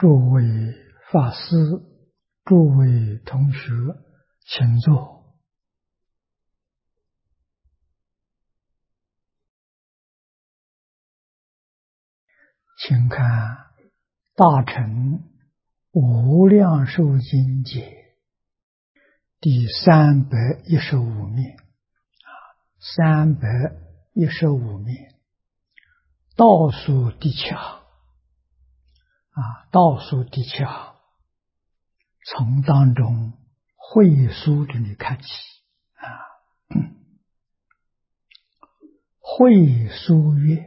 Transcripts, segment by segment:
诸位法师、诸位同学，请坐。请看《大乘无量寿经解》第315面，315面倒数第七行倒数第七行，从当中会疏这里看起会疏曰：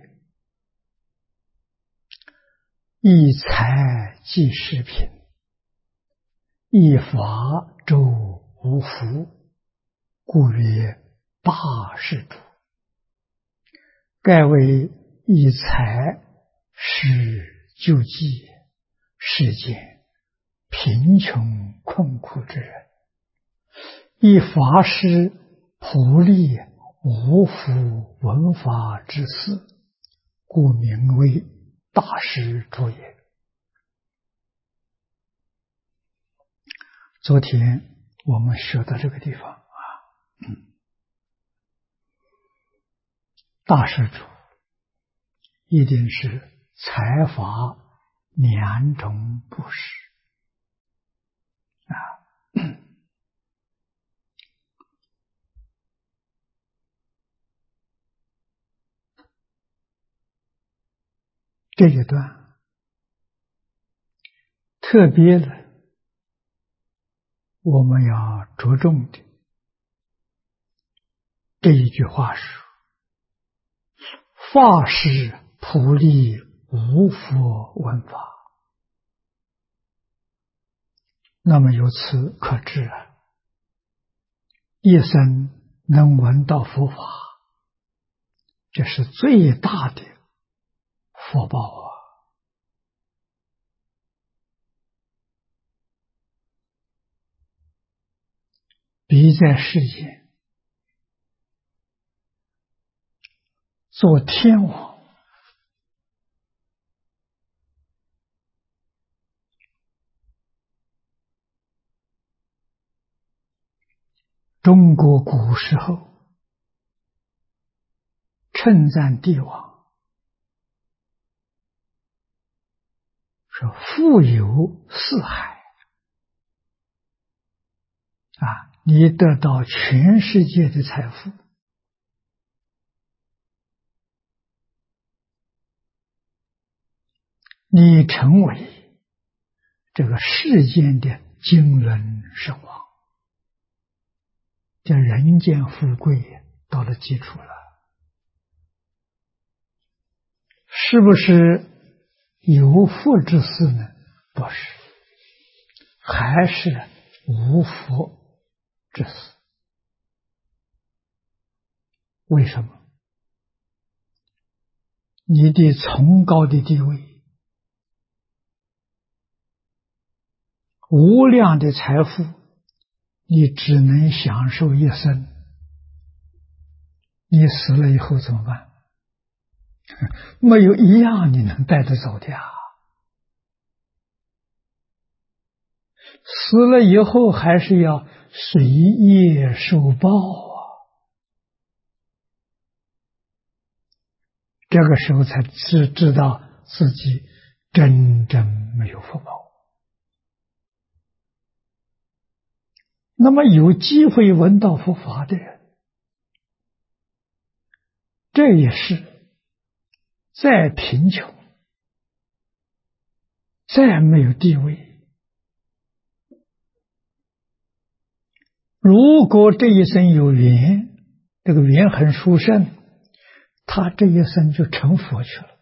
一财即是品，一法周无福，故曰大施主。盖为一财是救济世间贫穷困苦之人，一法师普利无福闻法之士，故名为大施主也。昨天我们学到这个地方大施主一定是财法两种布施这一段特别的，我们要着重的这一句话是：法师普利无佛闻法。那么由此可知一生能闻到佛法，这是最大的福报比在世间做天王中国古时候称赞帝王说富有四海你得到全世界的财富，你成为这个世间的经纶圣王，这人间富贵到了基础了，是不是有福之士呢？不是，还是无福之士。为什么？你的崇高的地位，无量的财富，你只能享受一生，你死了以后怎么办？没有一样你能带得走的死了以后还是要随业受报这个时候才知道自己真正没有福报。那么有机会闻到佛法的人，这也是再贫穷，再没有地位，如果这一生有缘，这个缘很殊胜，他这一生就成佛去了，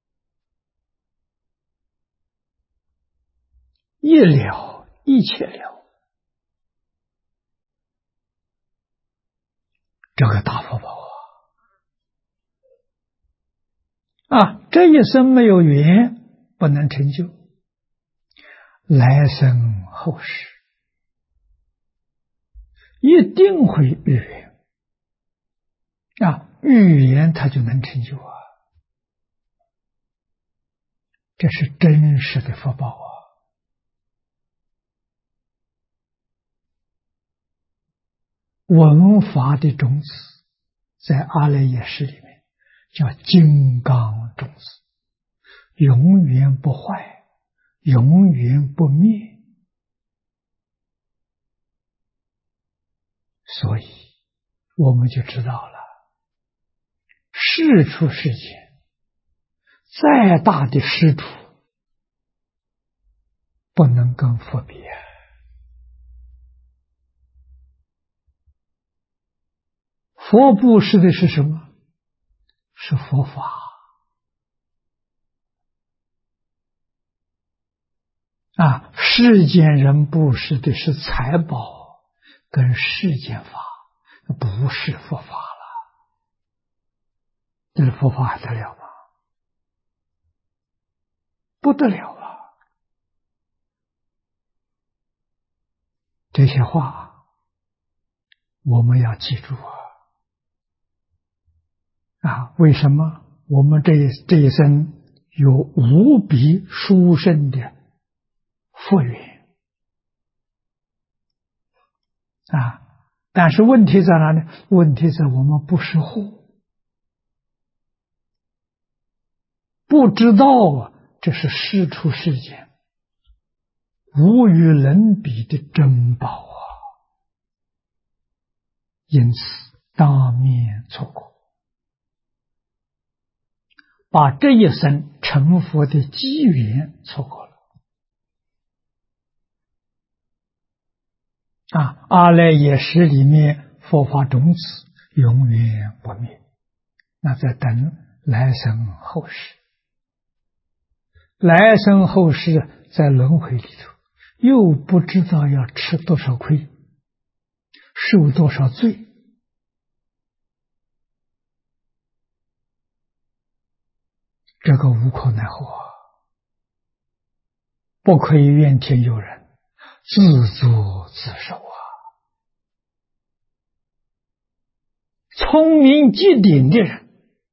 一了一切了，这个大福报这一生没有缘不能成就，来生后世一定会遇缘遇缘他就能成就这是真实的福报闻法的种子，在阿赖耶识里面叫金刚种子，永远不坏，永远不灭。所以我们就知道了，世出世间再大的施主不能跟佛比。佛布施的是什么？是佛法啊！世间人布施的是财宝跟世间法，不是佛法了。这个佛法还得了吗？不得了啊！这些话我们要记住啊！为什么我们这一生有无比殊胜的福缘啊？但是问题在哪里？问题在我们不识货，不知道这是世出世间无与伦比的珍宝啊！因此当面错过，把这一生成佛的机缘错过了啊！阿赖耶识里面佛法种子永远不灭，那在等来生后世。来生后世在轮回里头，又不知道要吃多少亏，受多少罪，这个无可奈何，不可以怨天尤人，自作自受啊！聪明机灵的人，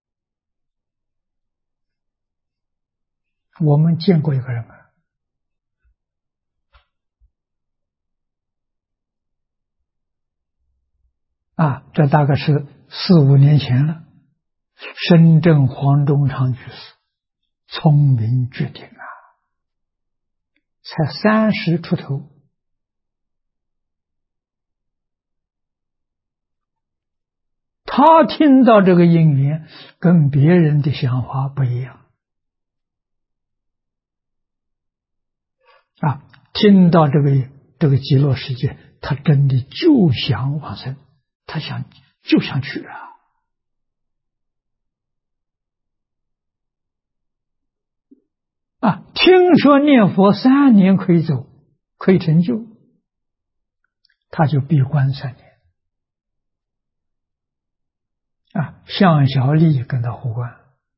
我们见过一个人这大概是4、5年前了。深圳黄忠昌居士，聪明绝顶才30出头。他听到这个因缘，跟别人的想法不一样听到这个极乐世界，他真的就想往生，他就想去听说念佛3年可以走，可以成就，他就闭关3年向小利跟他互关。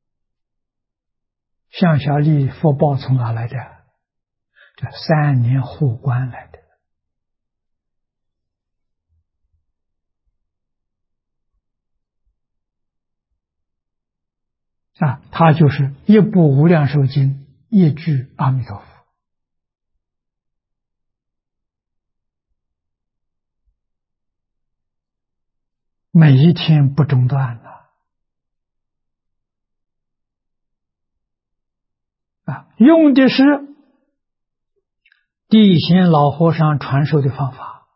向小利福报从哪来的？这3年互关来的他就是一部无量寿经，一句阿弥陀佛，每一天不中断用的是地仙老和尚传授的方法，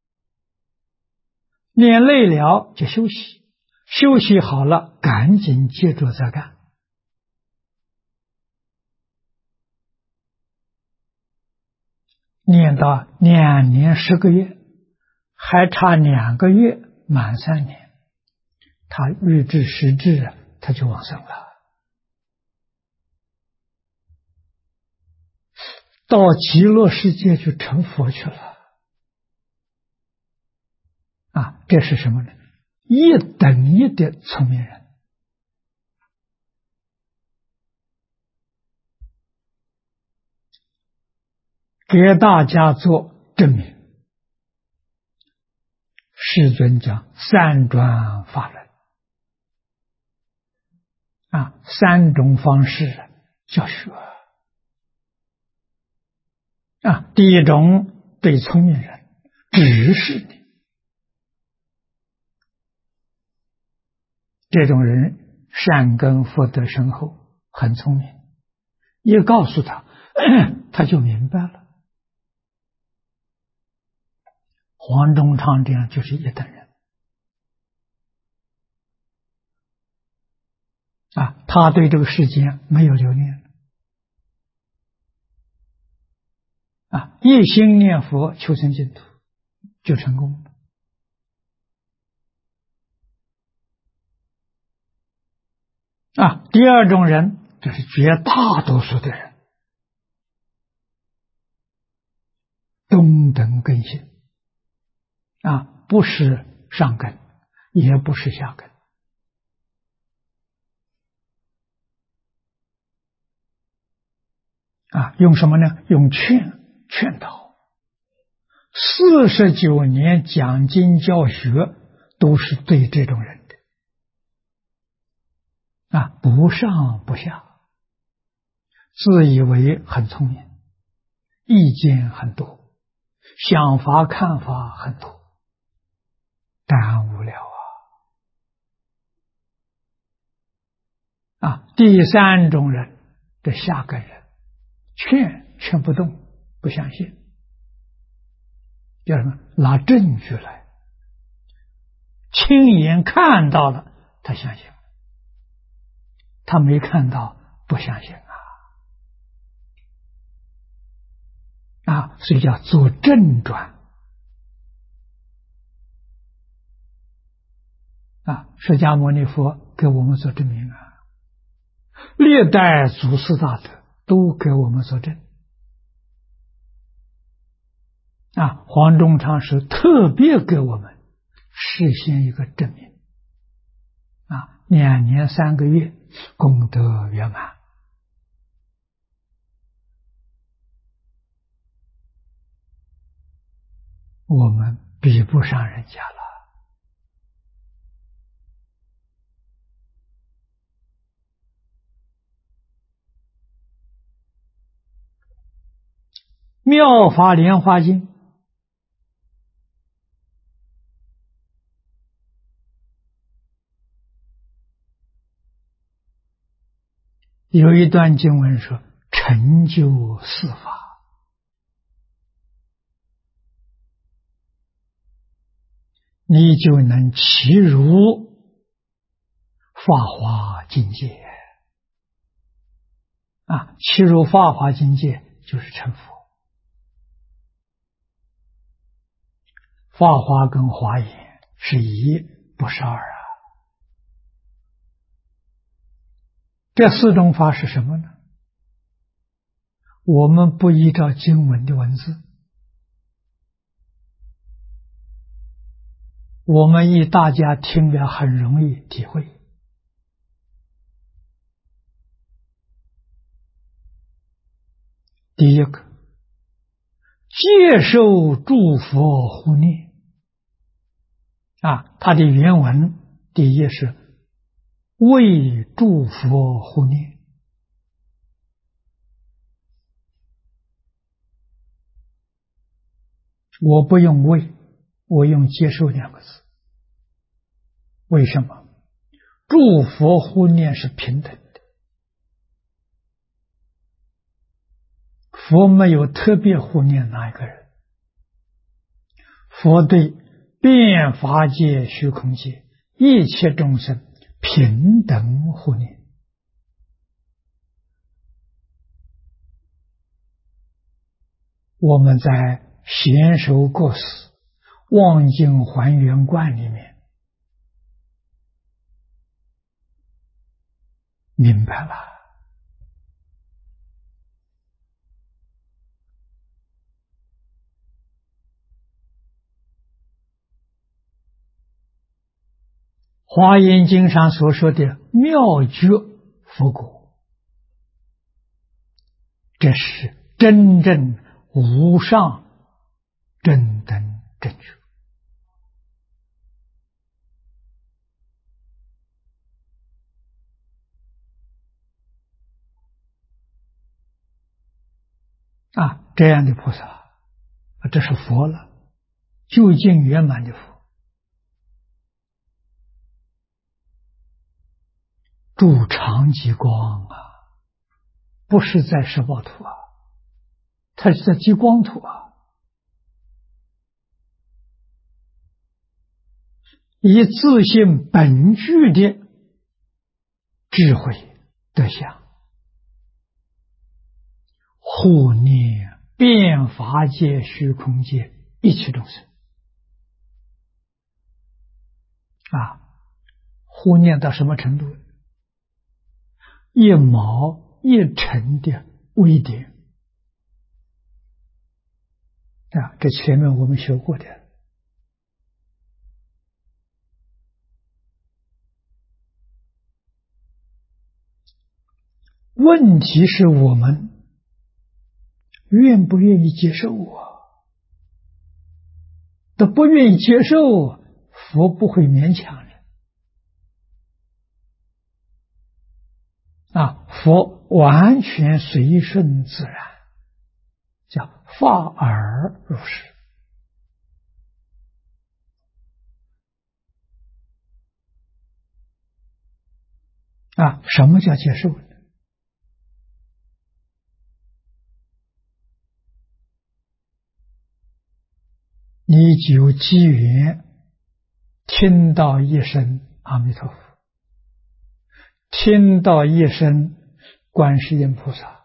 练累了就休息，休息好了赶紧接着再干。念到2年10个月，还差2个月满3年，他预知时至他就往生了。到极乐世界就成佛去了这是什么呢？一等一的聪明人。给大家做证明。世尊讲3转法轮3种方式教学第一种对聪明人指示你这种人善根福德深厚，很聪明，一告诉他，他就明白了。黄宗昌这样就是一等人啊，他对这个世间没有留恋啊，一心念佛求生净土就成功了啊。第二种人就是绝大多数的人，中等根性啊，不是上根，也不是下根啊。用什么呢？用劝导。49年讲经教学都是对这种人的啊，不上不下，自以为很聪明，意见很多，想法看法很多，耽误了啊！第三种人，这下根人，劝不动，不相信，叫什么？拿证据来，亲眼看到了，他相信；他没看到，不相信啊！所以叫做正转啊！释迦牟尼佛给我们做证明啊！历代祖师大德都给我们作证啊！黄宗昌是特别给我们实现一个证明啊！2年3个月功德圆满，我们比不上人家了。妙法莲华经有一段经文说：成就四法，你就能契入法华境界啊！契入法华境界就是成佛。法华跟华严是一，不是二啊。这4种法是什么呢？我们不依照经文的文字，我们以大家听了很容易体会。第一个，接受诸佛护念啊，它的原文第一是为诸佛护念，我不用为，我用接受2个字。为什么？诸佛护念是平等的，佛没有特别护念哪一个人，佛对遍法界虚空界一切众生平等护念。我们在贤首过世望境还原观里面明白了。华严经上所说的妙觉佛果，这是真正无上正等正觉啊！这样的菩萨，这是佛了，究竟圆满的佛。 住常极光啊，不是在十报土啊，它是在极光土啊。以自性本具的智慧德相，护念遍法界虚空界一切众生啊，护念到什么程度？一毛一尘的微点啊，这前面我们学过的。问题是我们愿不愿意接受啊？都不愿意接受，佛不会勉强人啊，佛完全随顺自然，叫法尔如是啊。什么叫接受呢？你就有机缘听到一声阿弥陀佛，听到一声观世音菩萨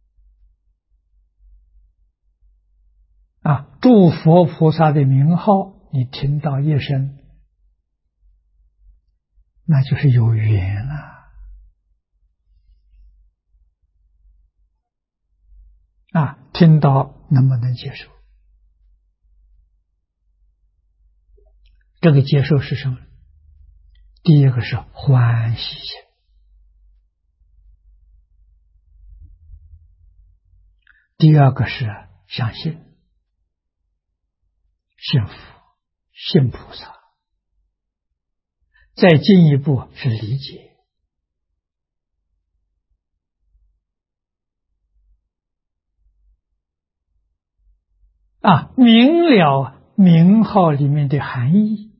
啊，诸佛菩萨的名号，你听到一声，那就是有缘啊！听到能不能接受？这个接受是什么？第一个是欢喜心，第二个是相信、信佛、信菩萨，再进一步是理解啊，明了名号里面的含义，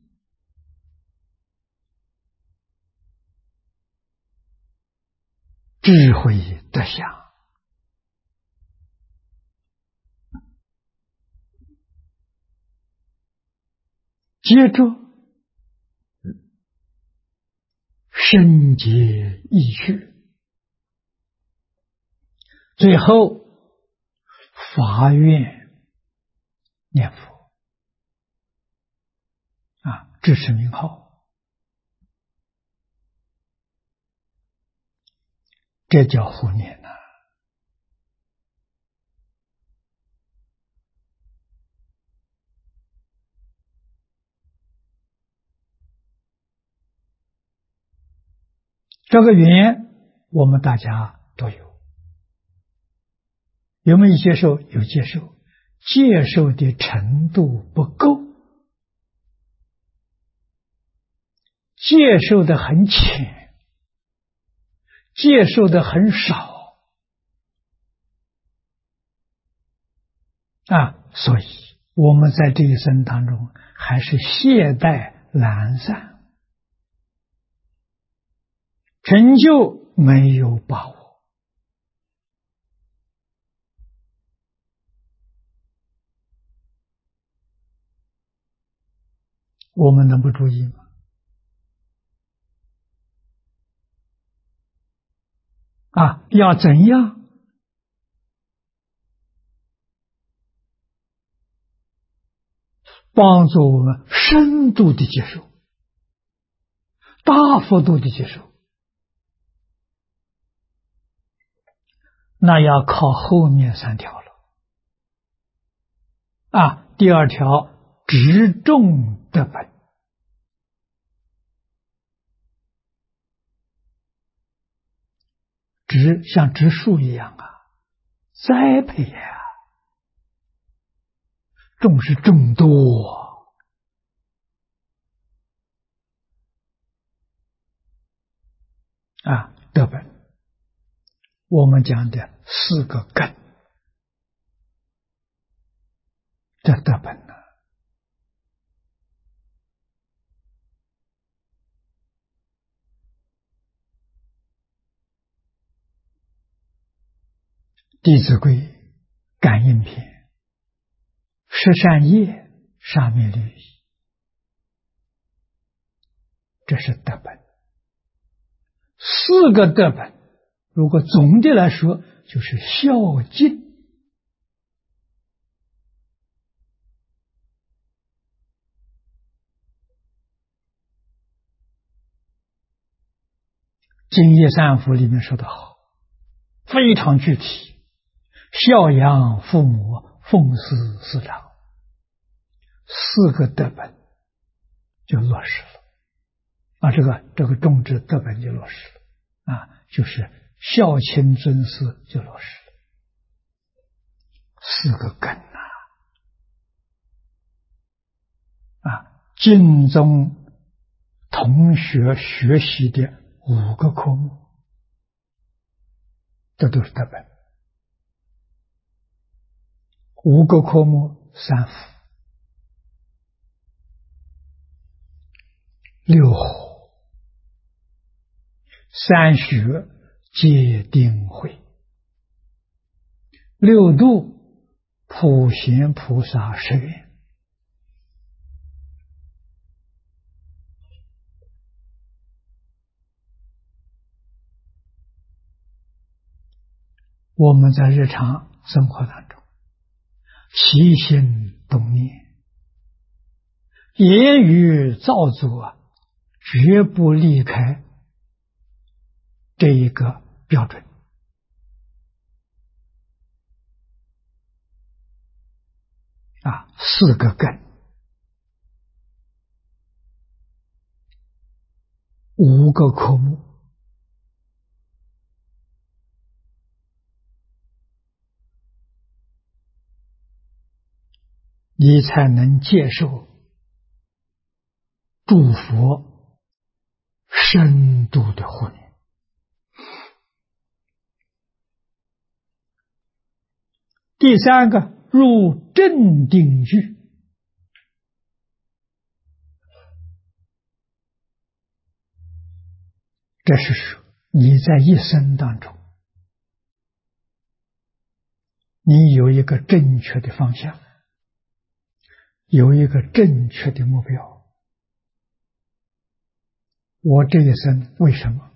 智慧德相，接着深结意趣，最后发愿念佛啊，这是名号，这叫护念呐。这个缘我们大家都有，有没有接受？有接受，接受的程度不够，接受的很浅，接受的很少啊，所以我们在这一生当中还是懈怠懒散，成就没有把握。我们能不注意吗？啊，要怎样帮助我们深度的接受，大幅度的接受？那要靠后面三条了啊。第二条，植种德本，植像植树一样啊，栽培啊，种是种多啊，德本，我们讲的四个根，这德本呢， 弟子规》感应篇、十善业沙弥律仪，这是德本。四个德本，如果总的来说，就是孝敬。敬业三福里面说得好，非常具体，孝养父母，奉事师长，四个德本就落实了啊！这个种植德本就落实了啊，就是孝亲尊师就落实了，四个根啊！经中同学学习的5个科目，这都是德本。5个科目3福6火3学戒定慧6度普贤菩萨誓愿。我们在日常生活当中起心动念、言语造作，绝不离开这一个标准啊，4个根，5个科目，你才能接受诸佛深度的护念。第3个，入正定句。这是说你在一生当中，你有一个正确的方向，有一个正确的目标。我这一生为什么？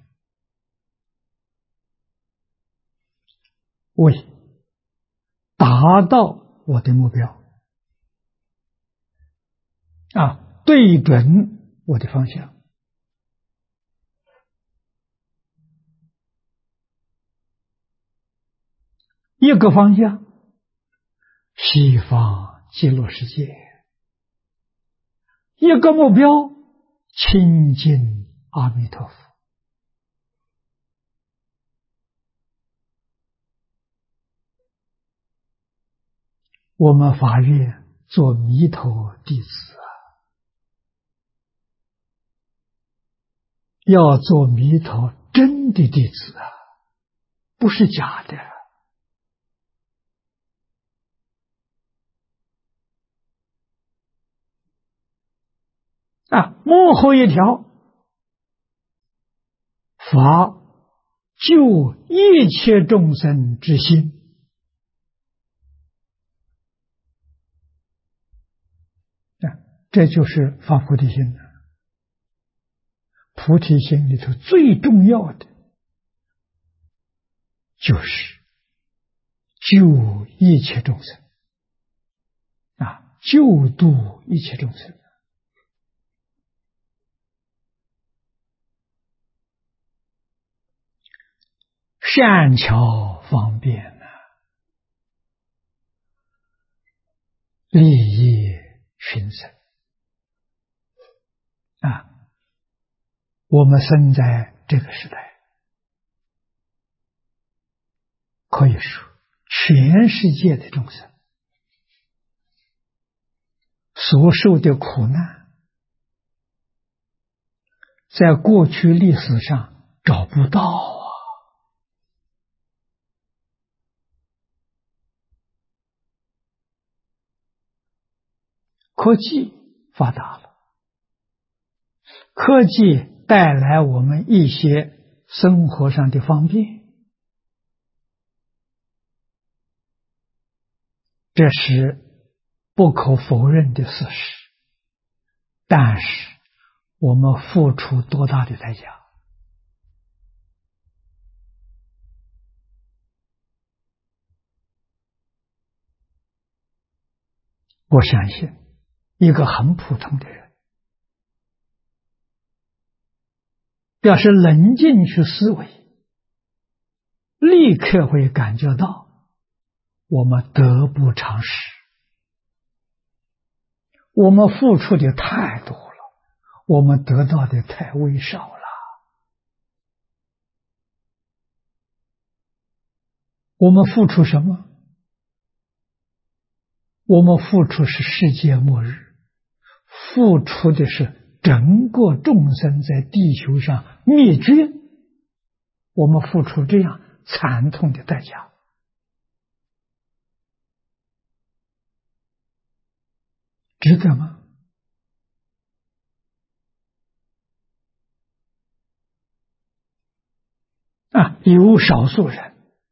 为达到我的目标啊，对准我的方向。一个方向，西方极乐世界；一个目标，亲近阿弥陀佛。我们法院做弥陀弟子要做弥陀真的弟子不是假的幕后一条，法救一切众生之心。这就是发菩提心。菩提心里头最重要的就是救一切众生救度一切众生。善巧方便利益群生我们生在这个时代，可以说全世界的众生所受的苦难，在过去历史上找不到科技发达了，科技带来我们一些生活上的方便， 这是不可否认的事实。但是我们付出多大的代价？我相信一个很普通的人，要是冷静去思维，立刻会感觉到我们得不偿失，我们付出的太多了，我们得到的太微少了。我们付出什么？我们付出是世界末日，付出的是整个众生在地球上灭绝，我们付出这样惨痛的代价，值得吗？有少数人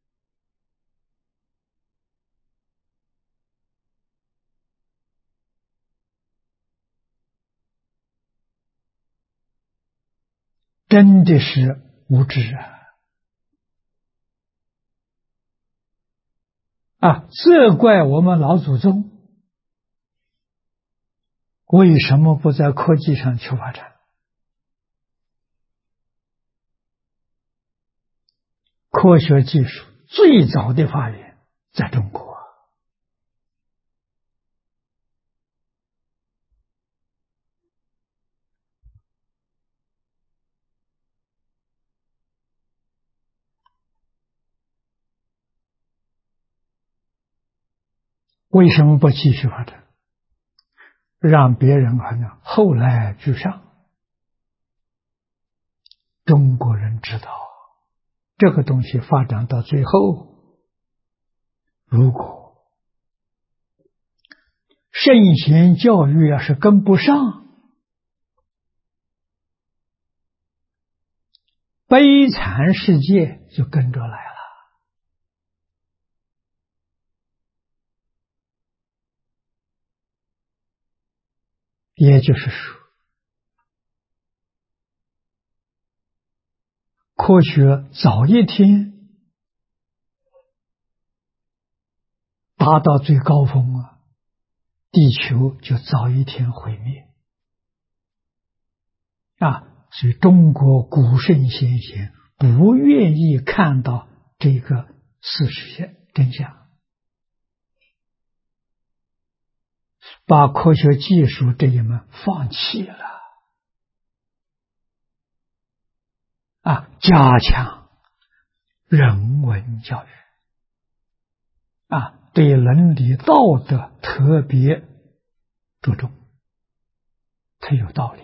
真的是无知责怪我们老祖宗为什么不在科技上去发展？科学技术最早的发源在中国，为什么不继续发展？让别人好像后来居上。中国人知道这个东西发展到最后，如果圣贤教育要是跟不上，悲惨世界就跟着来了。也就是说，科学早一天达到最高峰地球就早一天毁灭所以中国古圣先贤不愿意看到这个事实真相，把科学技术这一门放弃了加强人文教育对伦理道德特别注重，它有道理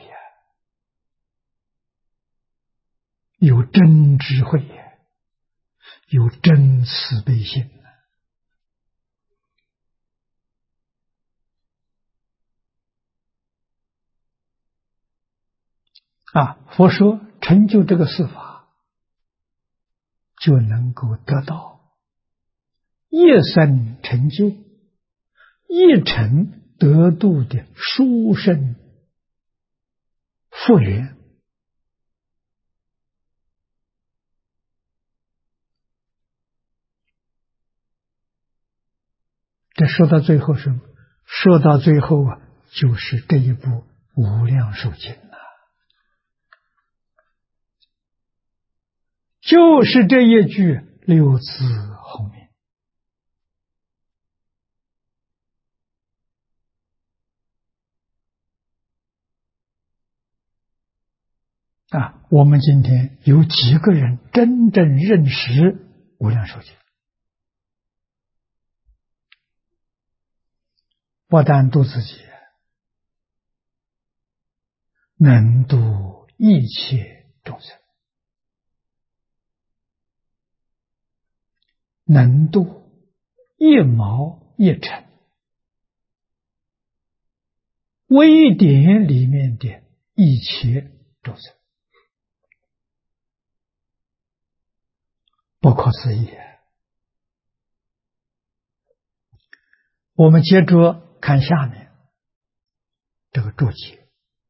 有真智慧有真慈悲心佛说成就这个事法，就能够得到一生成就、一成得度的殊胜福缘。这说到最后什么？说到最后就是这一部《无量寿经》就是这一句六字洪名我们今天有几个人真正认识《无量寿经》？不但度自己，能度一切众生，能度一毛一尘，微点里面的一切众生，不可思议。 我们接着看下面这个注解：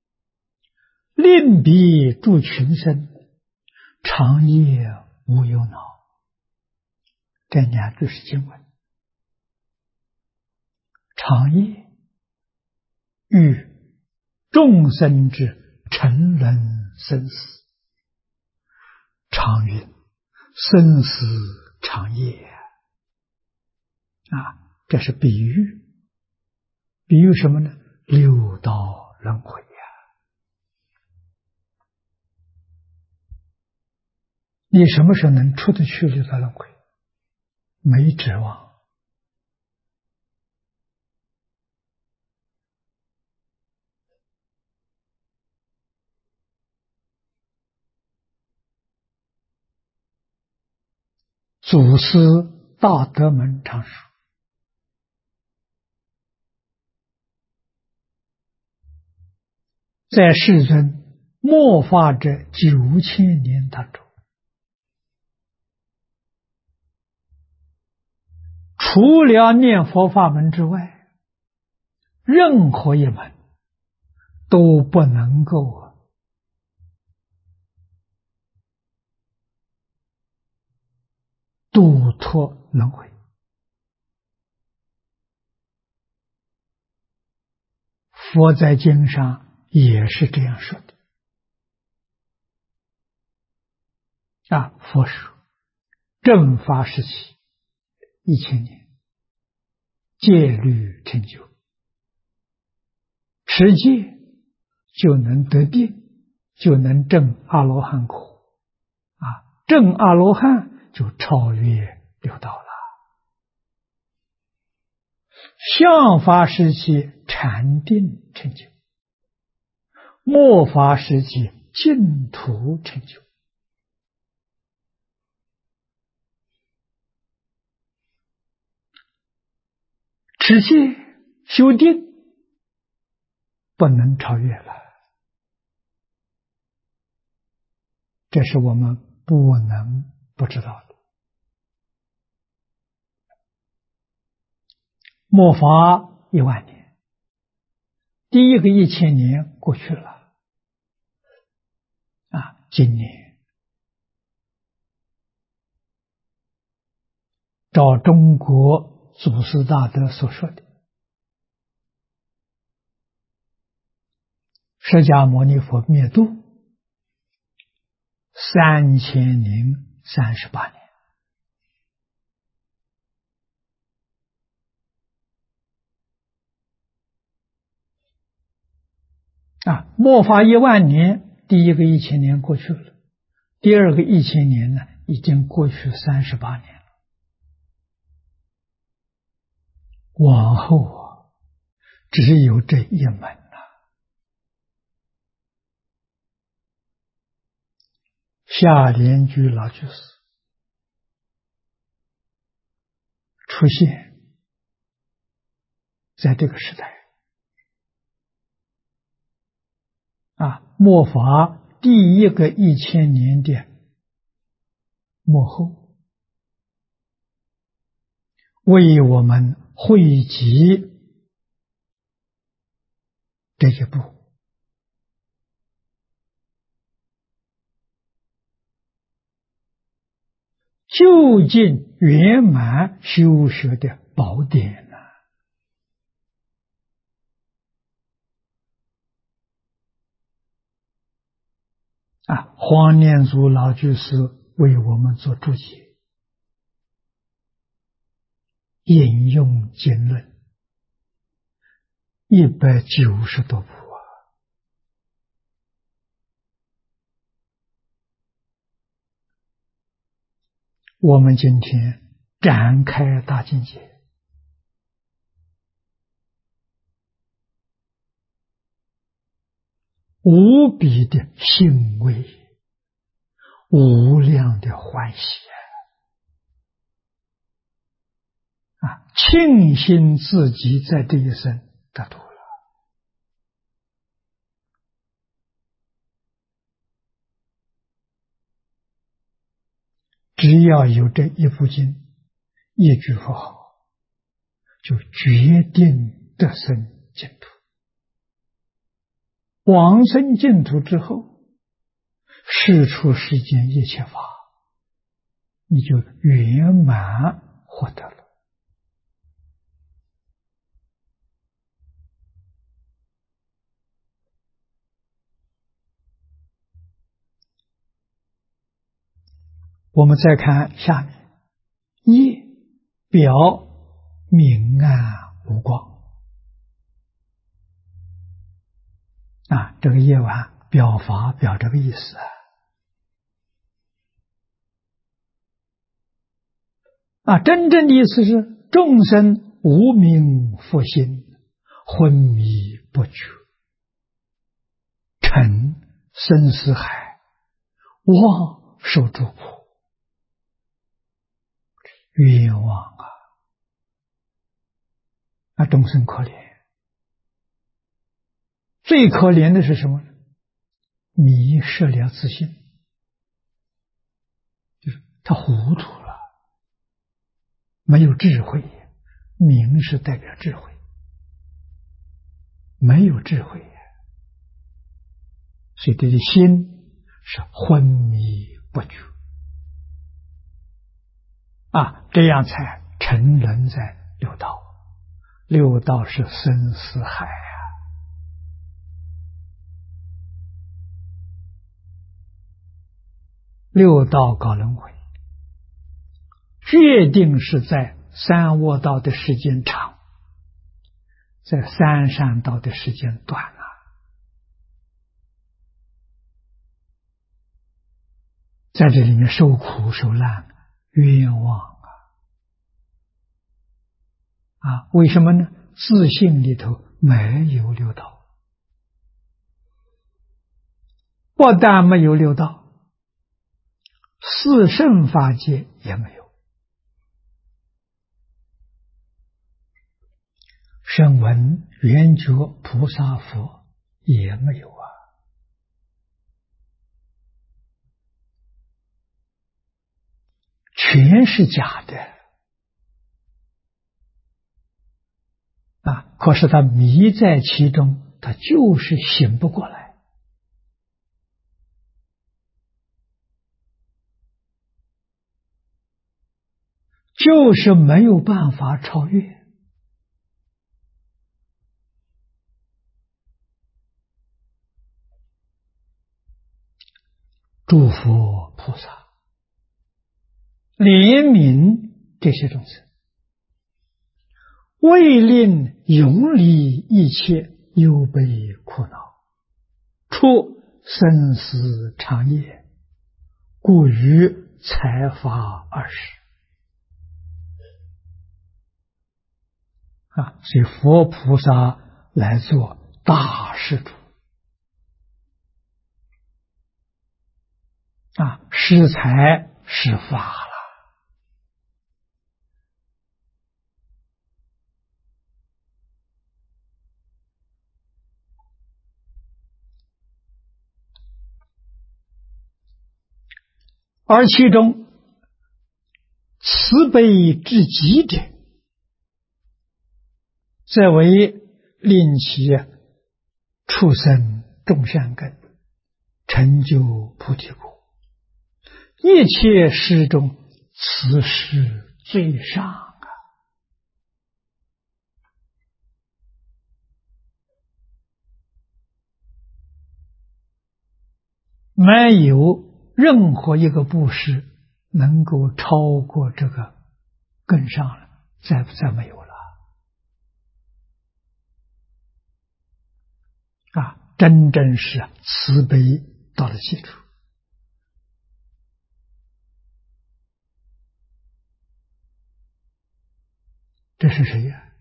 令彼诸群生，长夜无忧恼。这两句是经文。长夜欲众生之沉沦生死，长云生死长夜啊，这是比喻。比喻什么呢？六道轮回呀。你什么时候能出得去六道轮回？没指望。祖师大德门常说，在世尊末法这9000年当中，除了念佛法门之外，任何一门都不能够度脱轮回。佛在经上也是这样说的佛说正法时期1000年，戒律成就，持戒就能得定，就能证阿罗汉果证阿罗汉就超越六道了。相法时期禅定成就，末法时期净土成就。持戒修定不能超越了，这是我们不能不知道的。末法10000年，第一个1000年过去了今年照中国祖师大德所说的，释迦牟尼佛灭度3038年。末法10000年，第一个1000年过去了，第二个1000年呢，已经过去38年了。往后只有这一门了。下莲居老居士出现在这个时代末法第一个1000年的末后，为我们汇集这一部究竟圆满修学的宝典黄念祖老居士为我们做注解，引用经论190多部我们今天展开大境界，无比的欣慰，无量的欢喜庆幸自己在这一生得度了。只要有这一部经，一句佛号， 就决定得生净土。往生净土之后，世出世间一切法，你就圆满获得了。我们再看下面，业表明暗无光。这个业表法表这个意思真正的意思是众生无明复心，昏迷不觉，沉生死海，妄受诸苦，冤枉众生可怜。最可怜的是什么？迷失了自信，就是他糊涂了，没有智慧。明是代表智慧，没有智慧，所以这个心是昏迷不觉这样才沉沦在六道。六道是生死海六道搞轮回，决定是在三恶道的时间长，在三善道的时间短在这里面受苦受难，冤枉为什么呢？自信里头没有六道，不但没有六道，四圣法界也没有，声闻缘觉菩萨佛也没有全是假的可是他迷在其中，他就是醒不过来，就是没有办法超越。诸佛菩萨怜悯这些众生，为令永离一切忧悲苦恼，出生死长夜，故于财法二十所以佛菩萨来做大施主施财施法了。而其中慈悲至极者，则为令其畜生种善根，成就菩提果。一切施中，此施最上没有任何一个布施能够超过这个更上了，再没有了真正是慈悲到了基础。这是谁呀？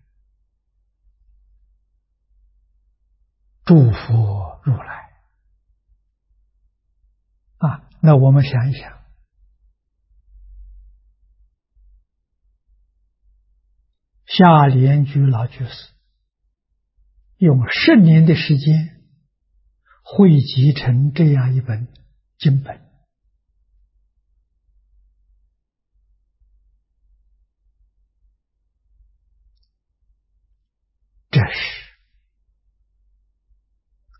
诸佛如来那我们想一想，夏莲居老居士用10年的时间汇集成这样一本经本，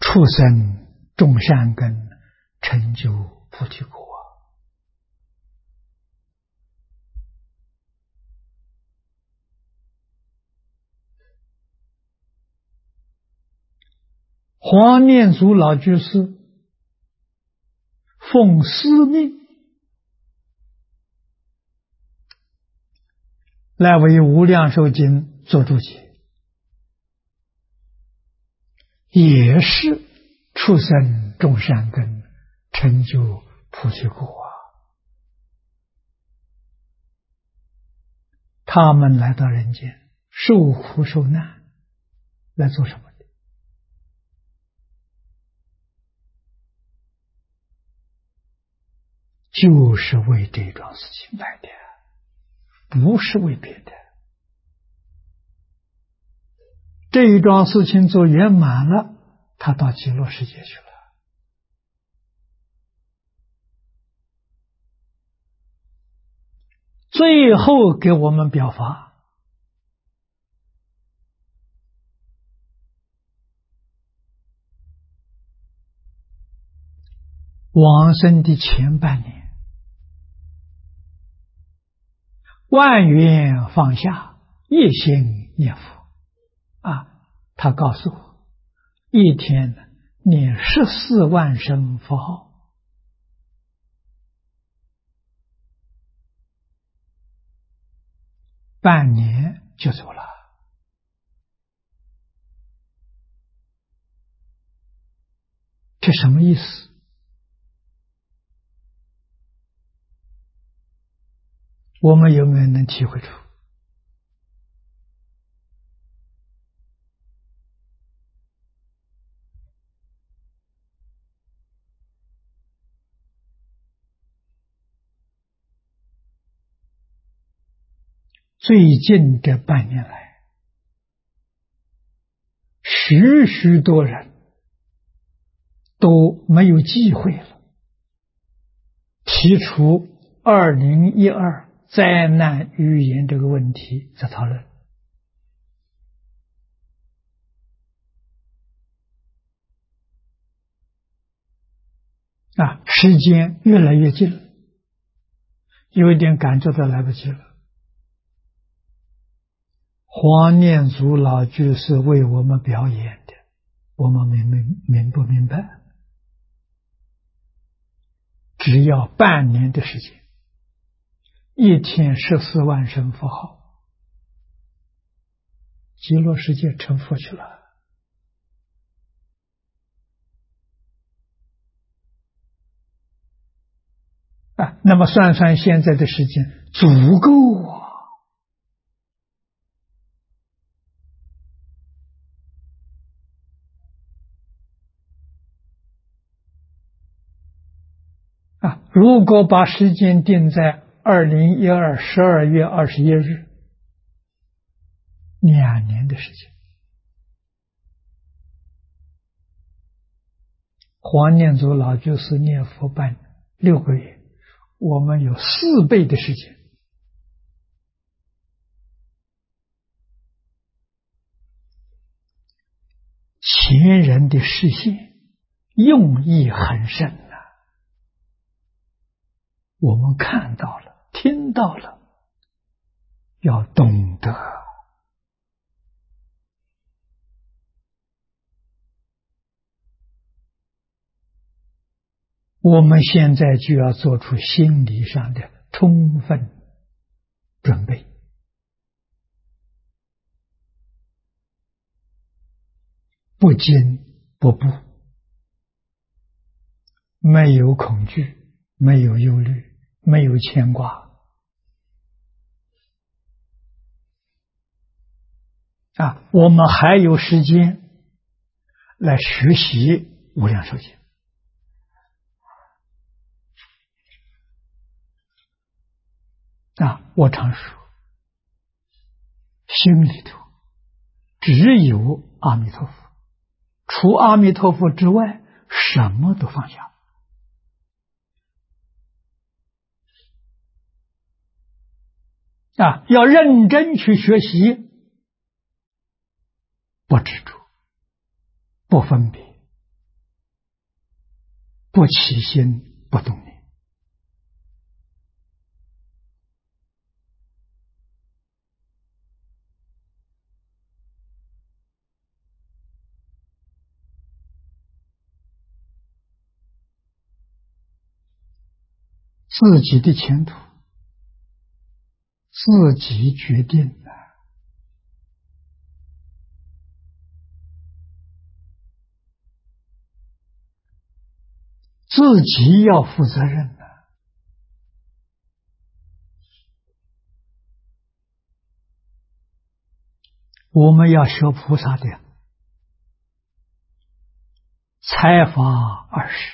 畜生种善根，成就菩提果。黄念祖老居士奉师命来为无量寿经做注解，也是畜生种善根，成就菩提果啊。他们来到人间受苦受难，来做什么的？就是为这桩事情来的，不是为别的。这一桩事情做圆满了，他到极乐世界去了。最后给我们表法，往生的前半年，万缘放下，一心念佛他告诉我，一天念14万声佛号，半年就走了。这什么意思？我们有没有能体会出？最近这半年来，许许多人都没有机会了，提出2012灾难预言这个问题在讨论。时间越来越近了，有一点赶着都来不及了。黄念祖老居士为我们表演的，我们明不明白？只要半年的时间，一天14万声佛号，极乐世界成佛去了。那么算算现在的时间，足够如果把时间定在2012 12月21日，2年的时间，黄念祖老居士念佛办6个月，我们有4倍的时间。前人的示现用意很深我们看到了，听到了，要懂得。我们现在就要做出心理上的充分准备，不惊不怖，没有恐惧，没有忧虑，没有牵挂我们还有时间来学习无量寿经我常说，心里头只有阿弥陀佛，除阿弥陀佛之外，什么都放下。要认真去学习，不执着，不分别， 不起心不动念，自己的前途自己决定的，自己要负责任的。我们要学菩萨的财法20，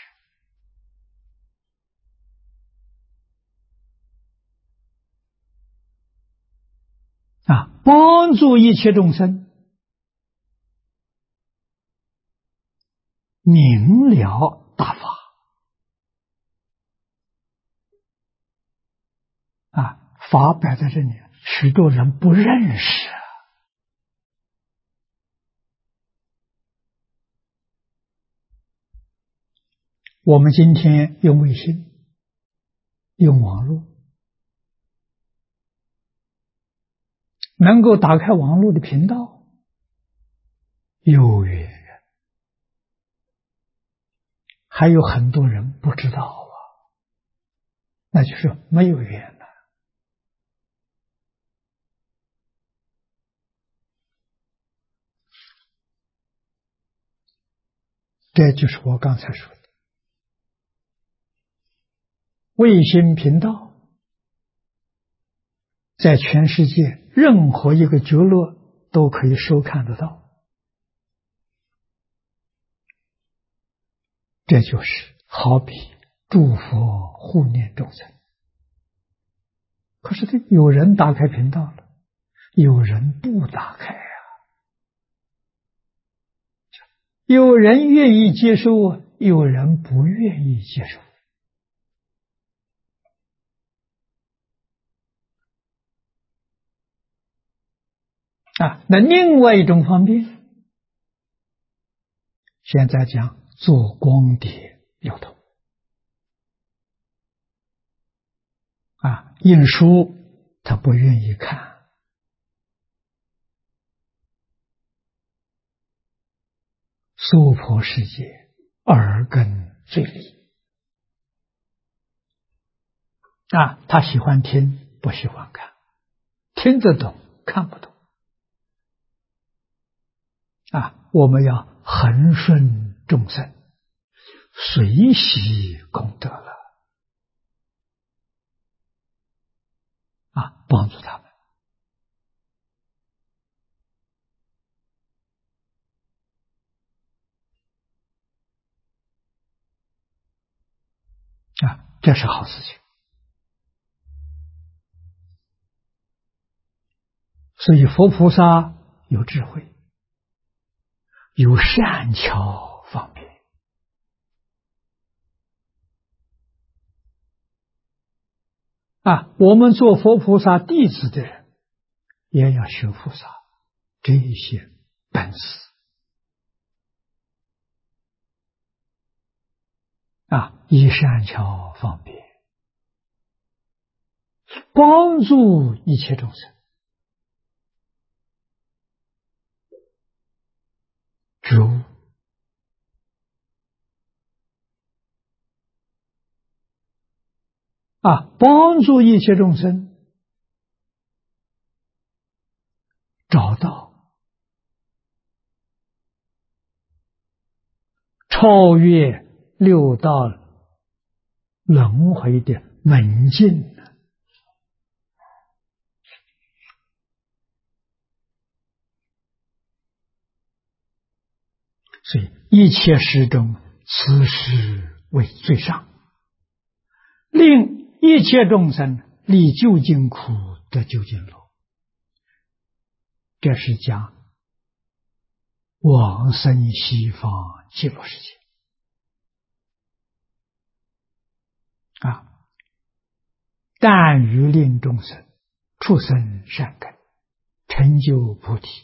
帮助一切众生明了大法法摆在这里，许多人不认识。我们今天用卫星，用网络，能够打开网络的频道，有缘人，还有很多人不知道那就是没有缘了。这就是我刚才说的，卫星频道在全世界任何一个角落都可以收看得到。这就是好比诸佛护念众生。可是有人打开频道了，有人不打开有人愿意接受，有人不愿意接受。那另外一种方便，现在讲做光碟流通印书他不愿意看，娑婆世界耳根最利他喜欢听不喜欢看，听得懂看不懂我们要恒顺众生，随喜功德了帮助他们这是好事情。所以佛菩萨有智慧，有善巧方便我们做佛菩萨弟子的人也要学菩萨这些本事以善巧方便帮助一切众生，如帮助一切众生找到超越六道轮回的门径所以一切事中，此事为最上，令一切众生离究竟苦得究竟乐。这是讲往生西方极乐世界但欲令众生出生善根，成就菩提，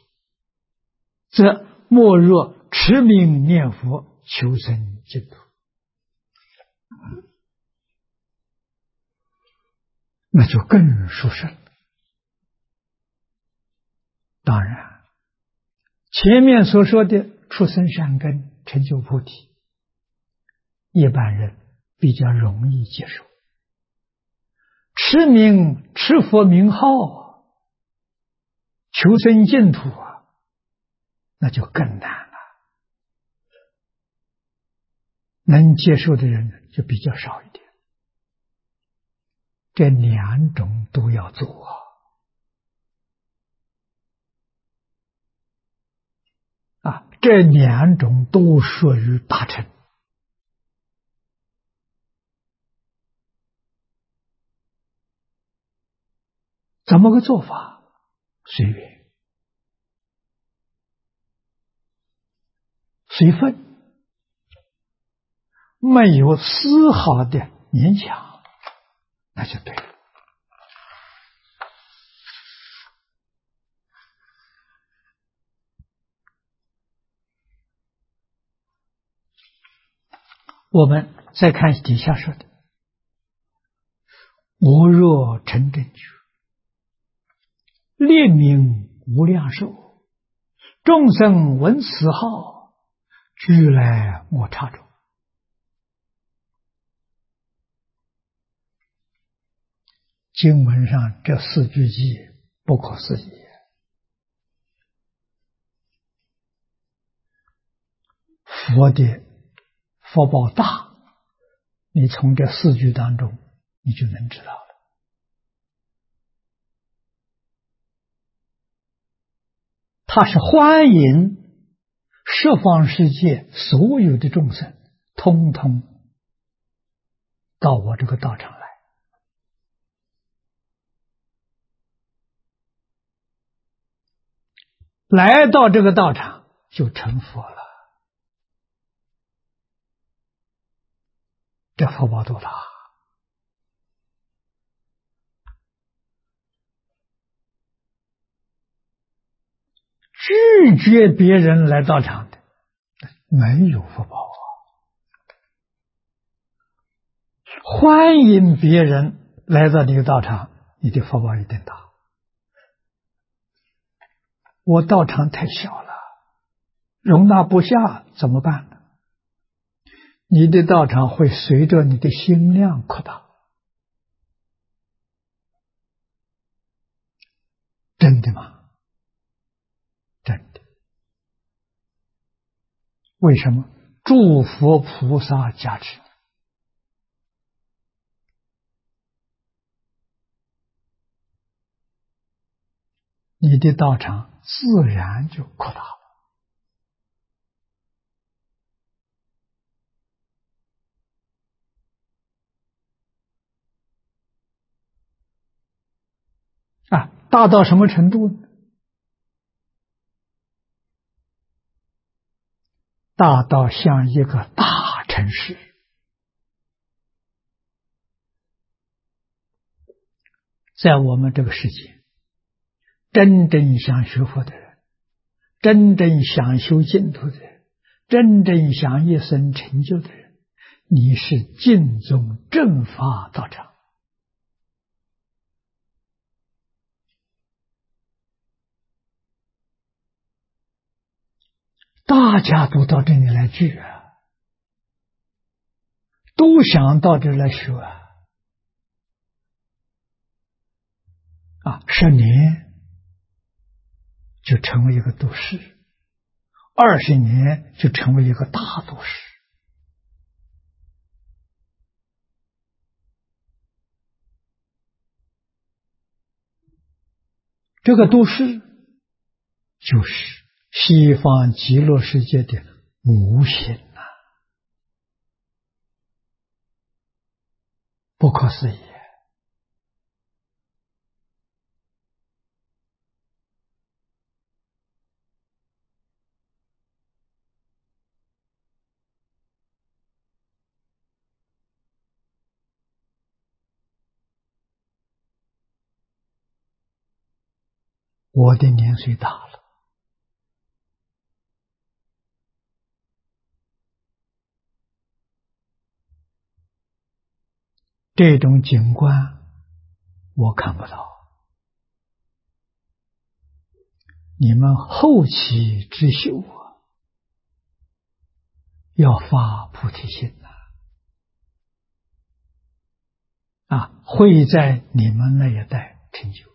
则莫若持名念佛，求生净土。 那就更殊胜。当然，前面所说的出生善根、成就菩提，一般人比较容易接受。持名、持佛名号，求生净土啊，那就更难了。能接受的人就比较少一点。这两种都要做啊！这两种都属于大乘。怎么个做法？随缘，随分，没有丝毫的勉强，那就对了。我们再看底下说的：我若成正觉，列名无量寿，众生闻此号，俱来我刹中。经文上这四句偈不可思议。佛的福报大，你从这四句当中你就能知道了。他是欢迎十方世界所有的众生通通到我这个道场来，来到这个道场就成佛了。这福报多大！拒绝别人来道场的，没有福报啊。欢迎别人来到你的道场，你的福报一定大。我道场太小了，容纳不下，怎么办呢？你的道场会随着你的心量扩大。真的吗？真的。为什么？诸佛菩萨加持。你的道场自然就扩大了。大到什么程度呢？大到像一个大城市。在我们这个世界，真正想学佛的人，真正想修净土的人，真正想一生成就的人，你是净宗正法道场。大家都到这里来聚啊，都想到这来学10年就成为一个都市，20年就成为一个大都市。这个都市就是西方极乐世界的无形不可思议。我的年岁大了，这种景观我看不到。你们后期之修要发菩提心会在你们那一代成就。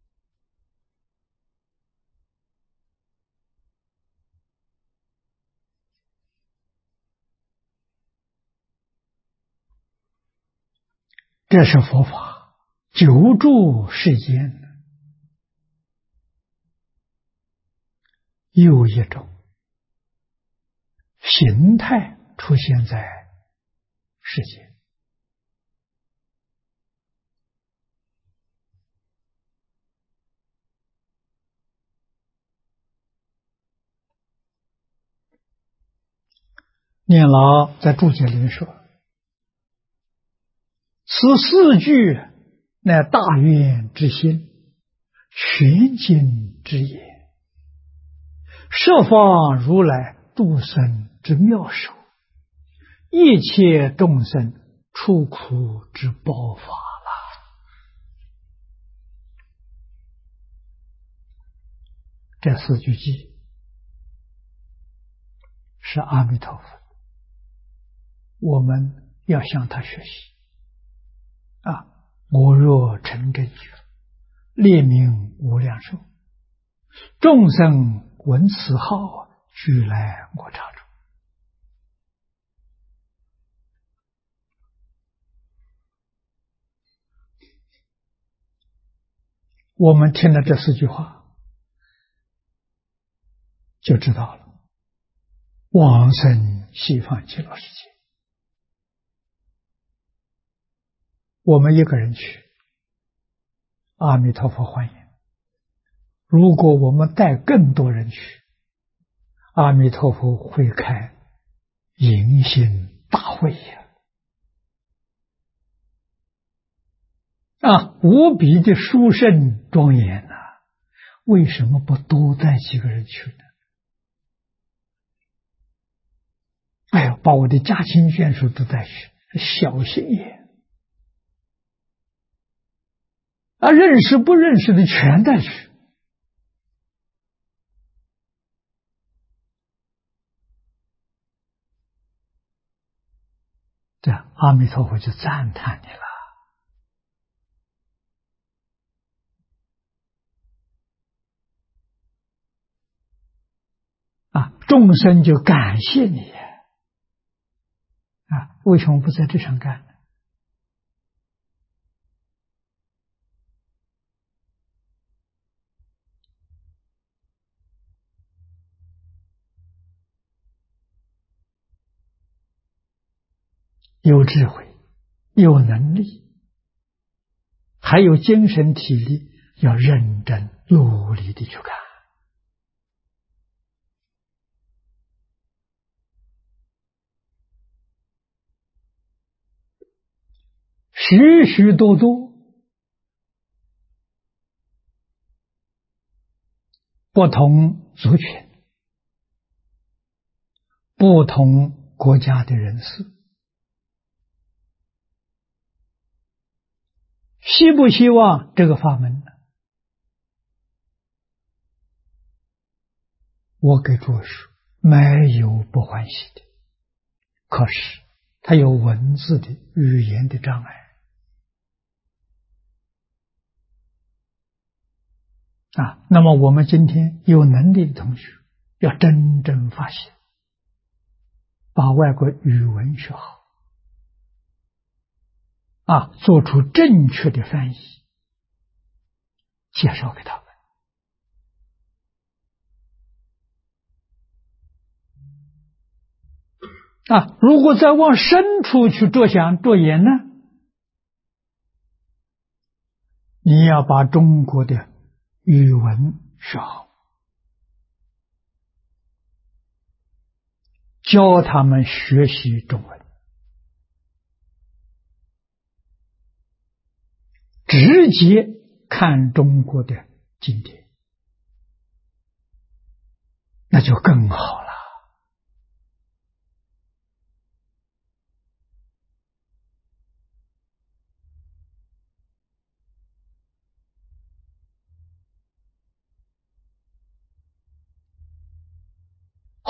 这是佛法久住世间又一种形态出现在世间。念老在注解里说：“此四句乃大愿之心，全经之言，设方如来度生之妙手，一切众生出苦之宝法了。”这四句偈是阿弥陀佛，我们要向他学习我若成真觉，列名无量寿，众生闻此号，俱来我刹中。我们听了这四句话，就知道了，往生西方极乐世界。我们一个人去，阿弥陀佛欢迎。如果我们带更多人去，阿弥陀佛会开迎新大会无比的殊胜庄严为什么不多带几个人去呢？把我的家亲眷属都带去，小心也认识不认识的全带去。这样阿弥陀佛就赞叹你了众生就感谢你为什么不在这上干呢？有智慧，有能力，还有精神体力，要认真努力的去干。许许多多不同族群、不同国家的人士，希不希望这个法门呢？我给诸位说，没有不欢喜的，可是它有文字的语言的障碍那么我们今天有能力的同学要真正发现，把外国语文学好做出正确的翻译，介绍给他们如果再往深处去着想着眼呢，你要把中国的语文学好，教他们学习中文，直接看中国的经典，那就更好了。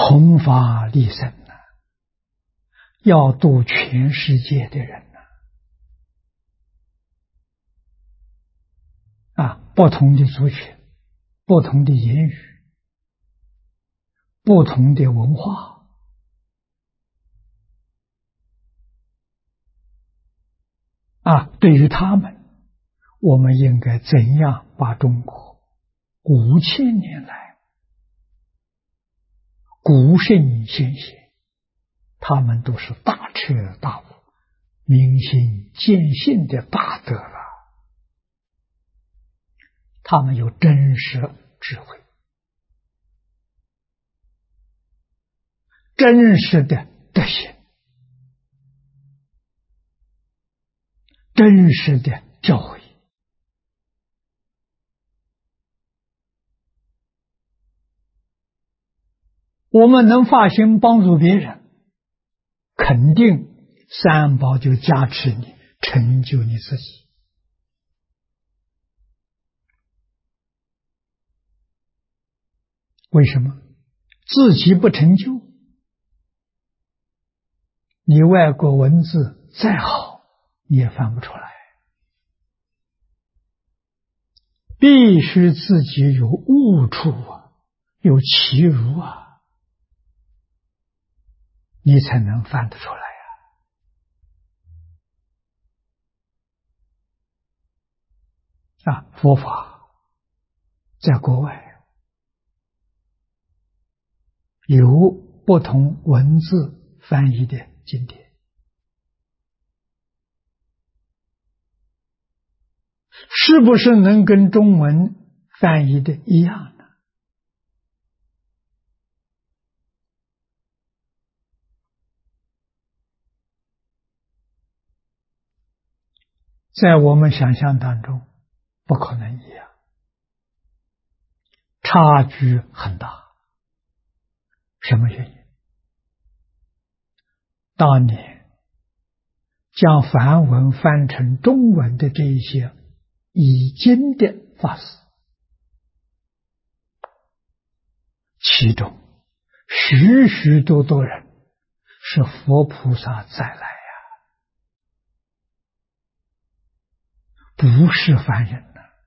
弘法利生呐，要度全世界的人呐，不同的族群，不同的言语，不同的文化，对于他们，我们应该怎样把中国5000年来古圣先贤，他们都是大彻大悟、明心见性的大德了，他们有真实智慧，真实的德行，真实的教诲。我们能发心帮助别人，肯定三宝就加持你，成就你自己。为什么？自己不成就，你外国文字再好，你也翻不出来。必须自己有悟处有其如你才能翻得出来佛法在国外有不同文字翻译的经典，是不是能跟中文翻译的一样呢？在我们想象当中，不可能一样，差距很大。什么原因？当年将梵文翻成中文的这一些已经的法师，其中许许多多人是佛菩萨再来不是凡人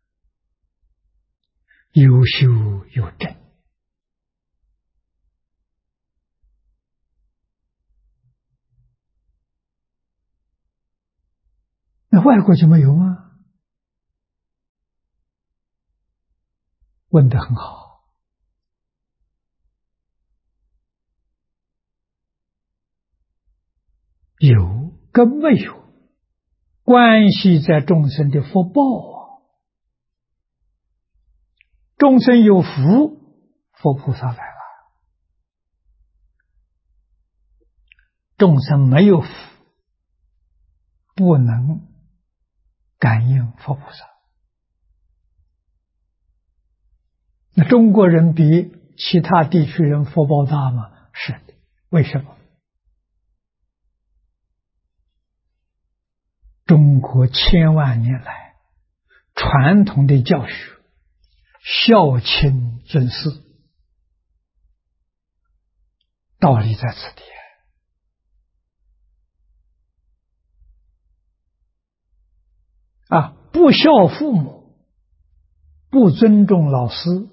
有修有证。那外国就没有吗？问得很好。有跟没有关系在众生的福报众生有福，佛菩萨来了；众生没有福，不能感应佛菩萨。那中国人比其他地区人福报大吗？是的。为什么？中国千万年来传统的教学，孝亲尊师，道理在此地不孝父母，不尊重老师，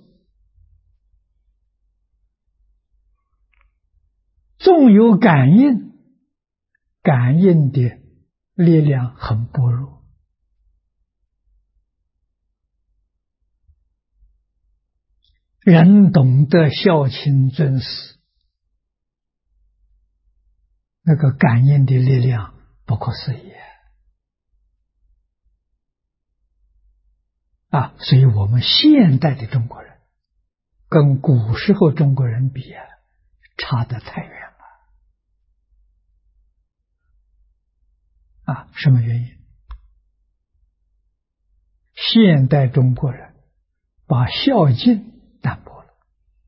纵有感应，感应的力量很薄弱。人懂得孝亲尊师，那个感应的力量不可思议所以我们现代的中国人跟古时候中国人比差得太远了什么原因？现代中国人把孝敬淡薄了，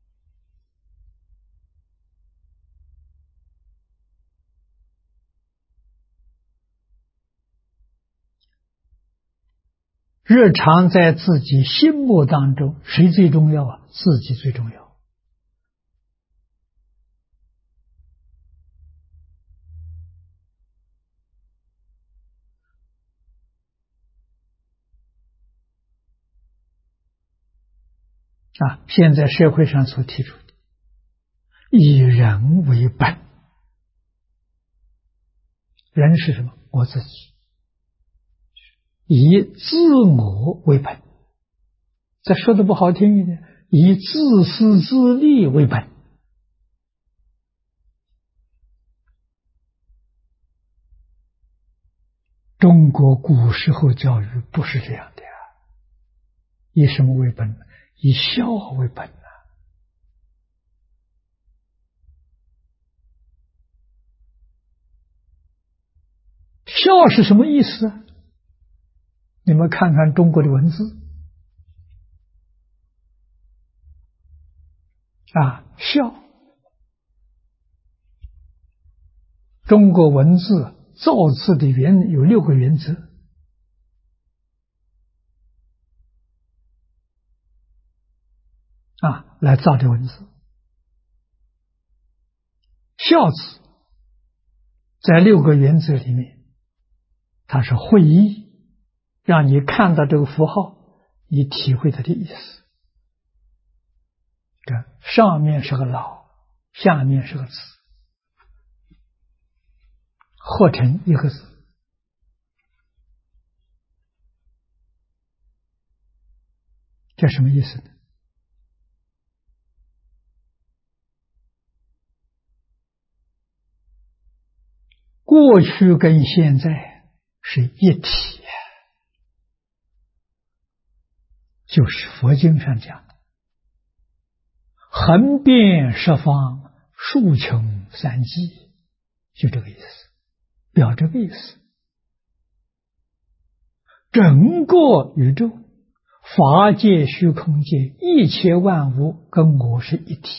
日常在自己心目当中，谁最重要自己最重要。 现在社会上所提出的以人为本，人是什么？我自己。以自我为本，再说的不好听一点，以自私自利为本。中国古时候教育不是这样的呀，以什么为本？以孝为本啊！孝是什么意思啊？你们看看中国的文字孝，中国文字造字的有6个原则来造的文字。孝字在6个原则里面，它是会意，让你看到这个符号，你体会它的意思。上面是个老，下面是个子，合成一个字。这什么意思呢？过去跟现在是一体，就是佛经上讲的横遍十方，竖穷三际，就这个意思，表这个意思。整个宇宙法界虚空界一切万物跟我是一体，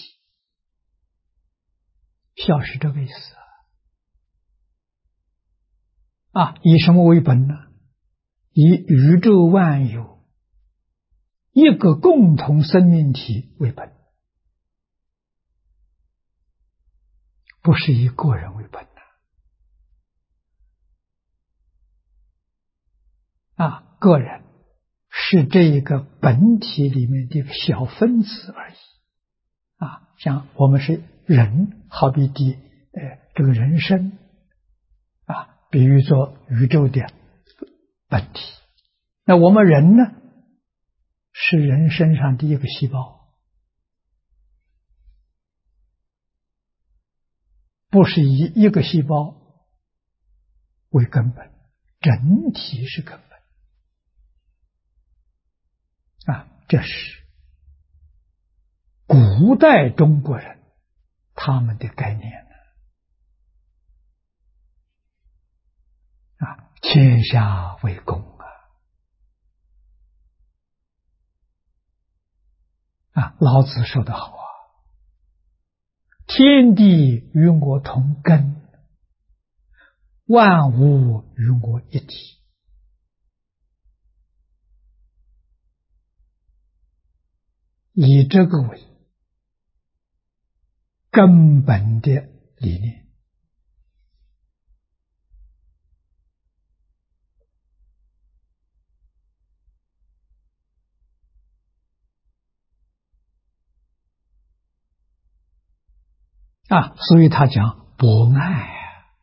孝是这个意思以什么为本呢？以宇宙万有一个共同生命体为本，不是以个人为本个人是这一个本体里面的一个小分子而已像我们是人，好比这个人生比喻作宇宙的本体。那我们人呢，是人身上的一个细胞，不是以一个细胞为根本，整体是根本这是古代中国人他们的概念天下为公老子说得好天地与我同根，万物与我一体。以这个为根本的理念所以他讲博爱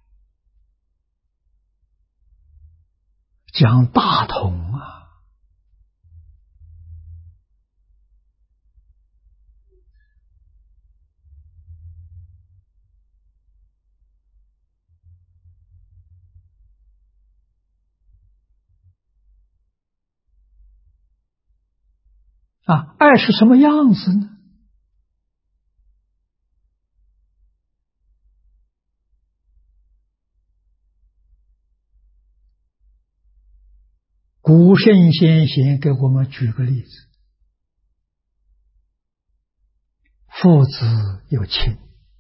讲大同爱是什么样子呢？古圣先贤给我们举个例子，父子有情，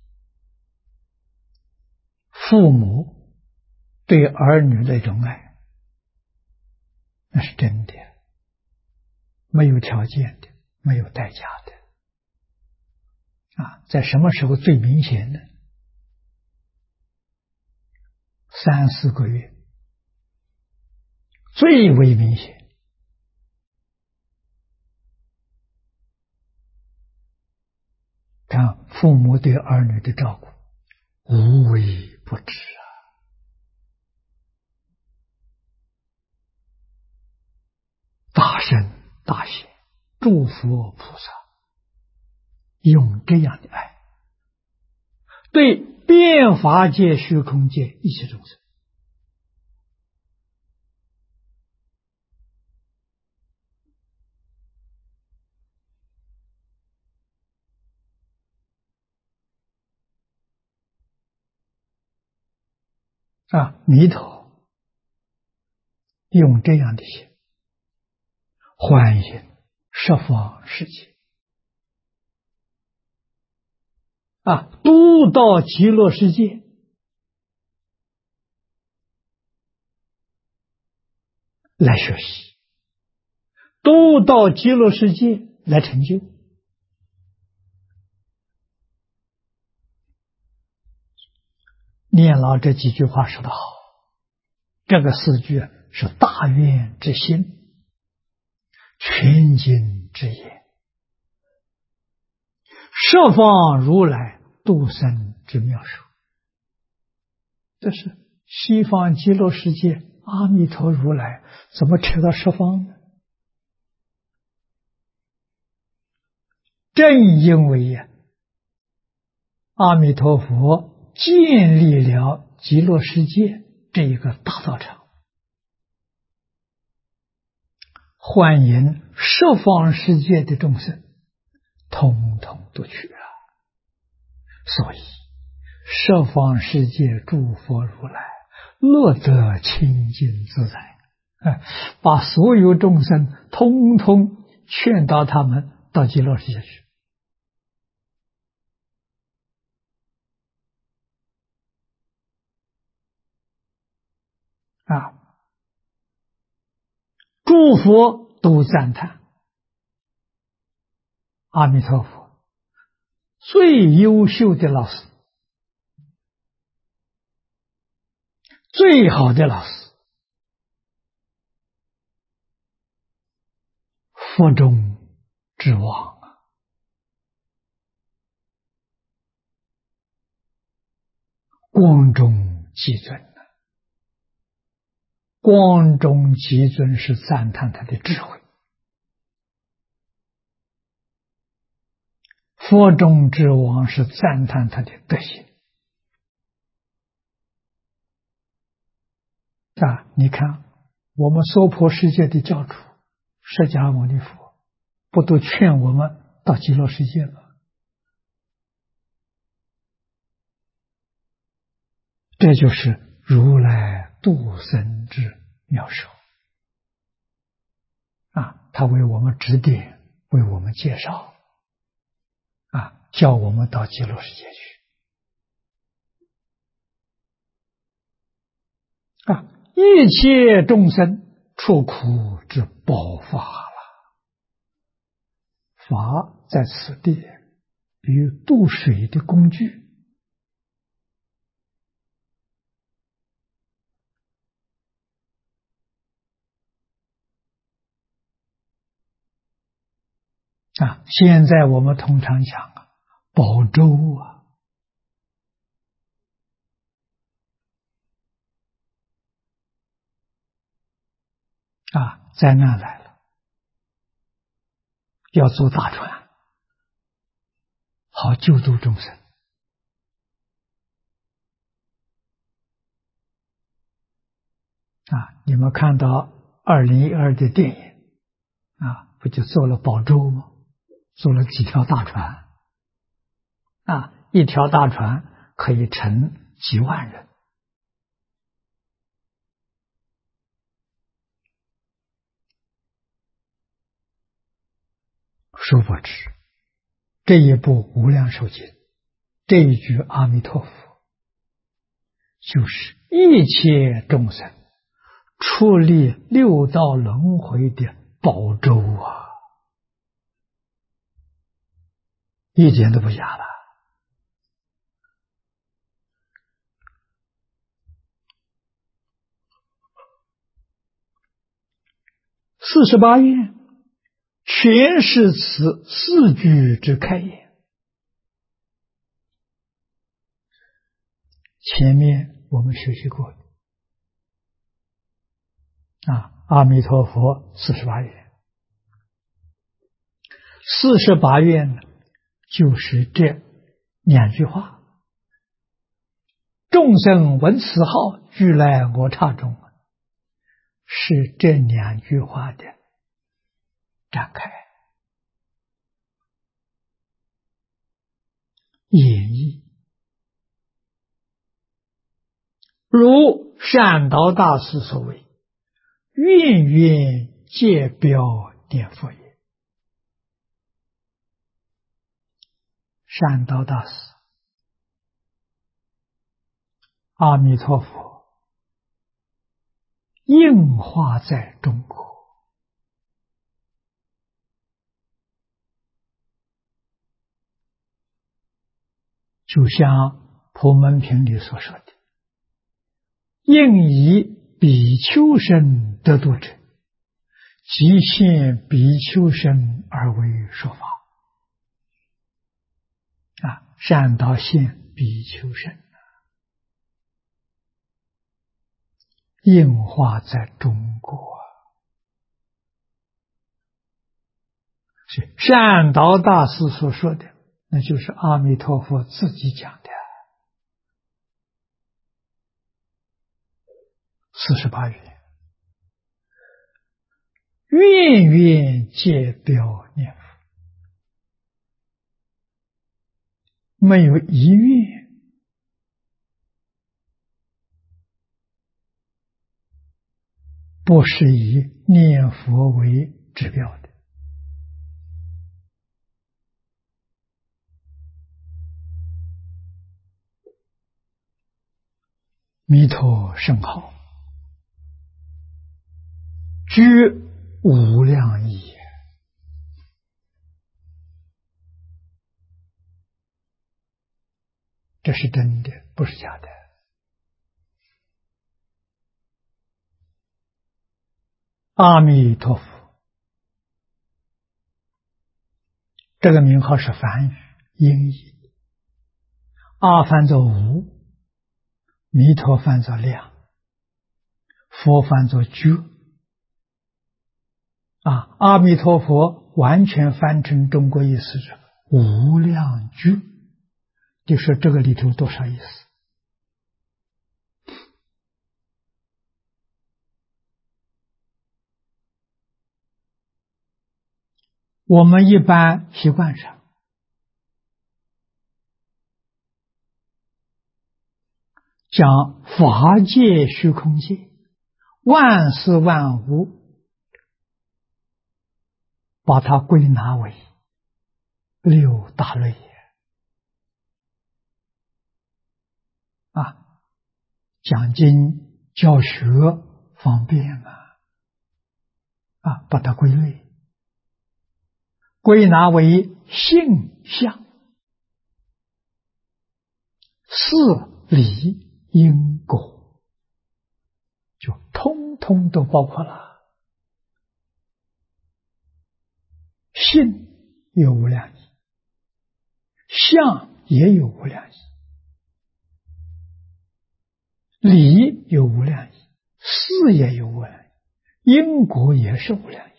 父母对儿女那种爱，那是真的，没有条件的，没有代价的在什么时候最明显呢？3、4个月最为明显父母对儿女的照顾，无微不至啊！大圣大贤诸佛菩萨用这样的爱，对遍法界虚空界一切众生，弥陀用这样的心欢迎十方世界都到极乐世界来学习，都到极乐世界来成就。念老这几句话说得好，这个四句是大愿之心，全经之言，十方如来度生之妙手。这是西方极乐世界阿弥陀如来怎么扯到十方呢？正因为阿弥陀佛建立了极乐世界这一个大道场，欢迎十方世界的众生统统都去了。所以十方世界诸佛如来乐得清净自在，把所有众生通通劝导他们到极乐世界去。诸佛都赞叹阿弥陀佛最优秀的老师，最好的老师，佛中之王光中极尊。光中极尊是赞叹他的智慧，佛中之王是赞叹他的德行。你看我们娑婆世界的教主释迦牟尼佛，不都劝我们到极乐世界吗？这就是如来度生之妙手他为我们指点，为我们介绍叫我们到极乐世界去一切众生出苦之宝法了。法在此地比喻渡水的工具现在我们通常讲宝舟灾难来了，要坐大船，好救度众生你们看到2012的电影不就坐了宝舟吗？坐了几条大船一条大船可以乘几万人。殊不知这一部无量寿经，这一句阿弥陀佛，就是一切众生出离六道轮回的宝舟一点都不假了。48愿全是此四句之开言前面我们学习过的阿弥陀佛48愿，48愿呢，就是这2句话：众生闻此号，俱来我刹中，是这2句话的展开演绎。如善导大师所谓，愿愿皆标念佛也。善导大师，阿弥陀佛应化在中国，就像普门品里所说的，应以比丘身得度者，即现比丘身而为说法。善导现比丘身，应化在中国。所以善导大师所说的，那就是阿弥陀佛自己讲的48愿，愿愿皆标念佛，没有一愿不是以念佛为指标的。弥陀圣号，居无量义，这是真的，不是假的。阿弥陀佛，这个名号是梵语音译，阿翻作无，弥陀翻作量，佛翻作觉。阿弥陀佛完全翻成中国意思是无量觉，就说这个里头多少意思？我们一般习惯上讲法界虚空界，万事万物，把它归纳为6大类讲经教学方便把它归类，归纳为性相、事理因果，就通通都包括了。性有无量义，相也有无量义，理有无量义，事也有无量义，因果也是无量义，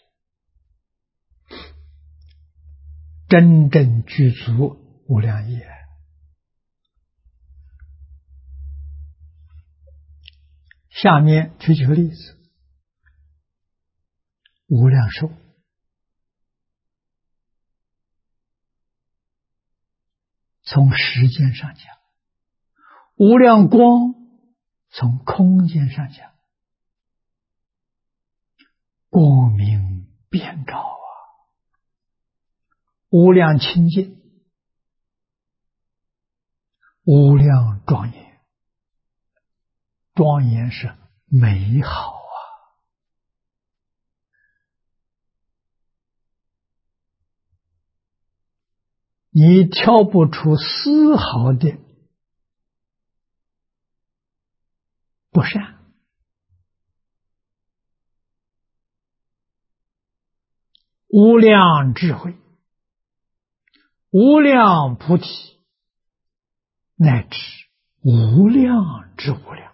真正具足无量义。下面举几个例子。无量寿，从时间上讲；无量光，从空间上讲。光明遍照无量清净，无量庄严。庄严是美好你挑不出丝毫的不善。无量智慧，无量菩提，乃至无量之无量。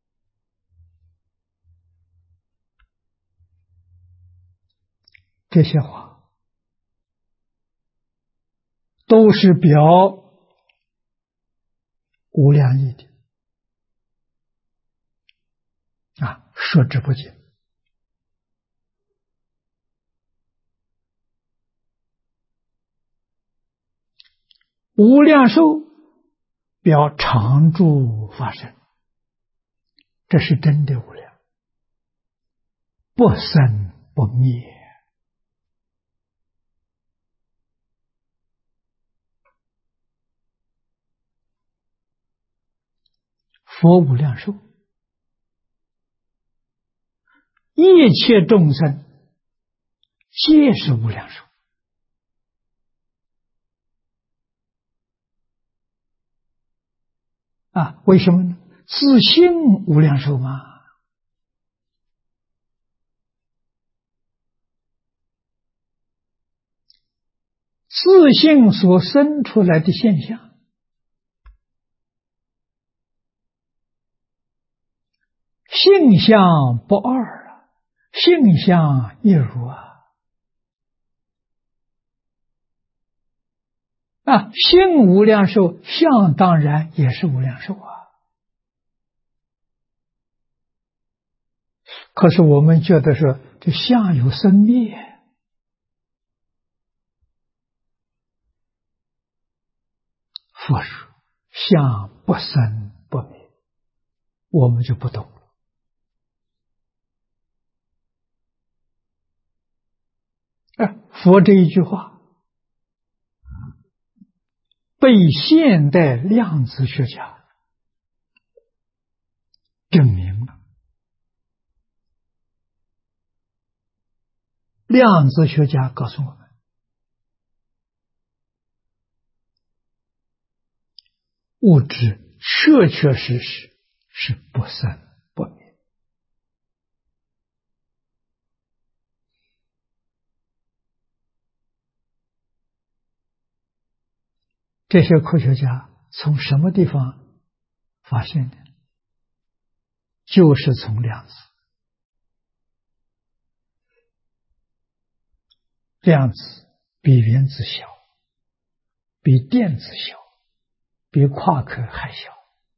这些话都是表无量义的说之不尽。无量寿表常住法身，这是真的无量，不生不灭。佛无量寿，一切众生皆是无量寿。为什么呢？自性无量寿嘛。自性所生出来的现象，性相不二性相一如性无量寿，相当然也是无量寿可是我们觉得说这相有生灭，佛说相不生不灭，我们就不懂了。佛这一句话被现代量子学家证明了。量子学家告诉我们，物质确确实实是不生不灭。这些科学家从什么地方发现的？就是从量子。量子比原子小，比电子小，比夸克还小。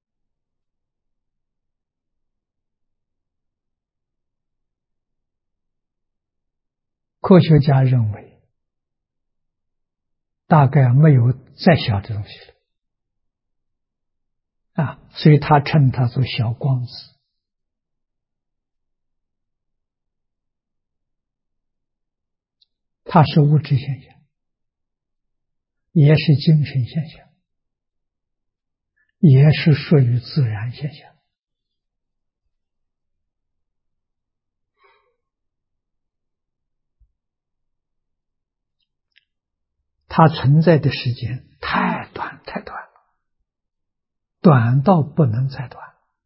科学家认为大概没有再小的东西了所以他称它做小光子。它是物质现象，也是精神现象，也是属于自然现象。它存在的时间太短太短了，短到不能再短。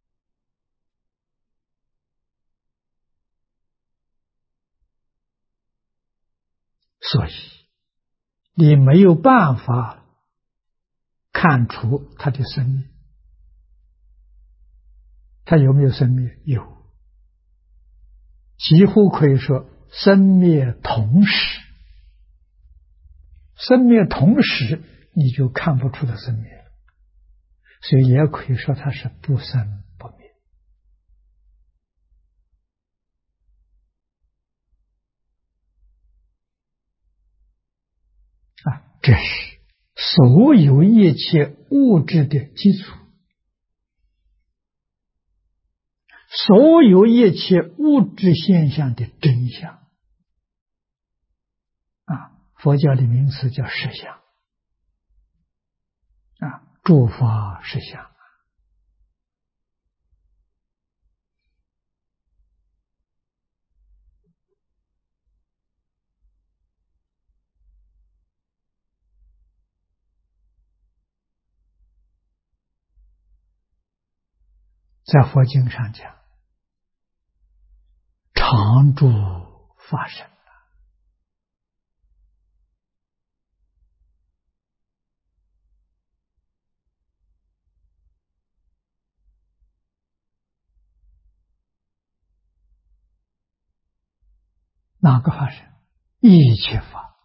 所以你没有办法看出它的生命。它有没有生灭？有，几乎可以说生灭同时。生灭同时你就看不出它生灭了，所以也可以说它是不生不灭。这是所有一切物质的基础，所有一切物质现象的真相佛教的名词叫实相诸法实相。在佛经上讲，常住法身哪个法身？一切法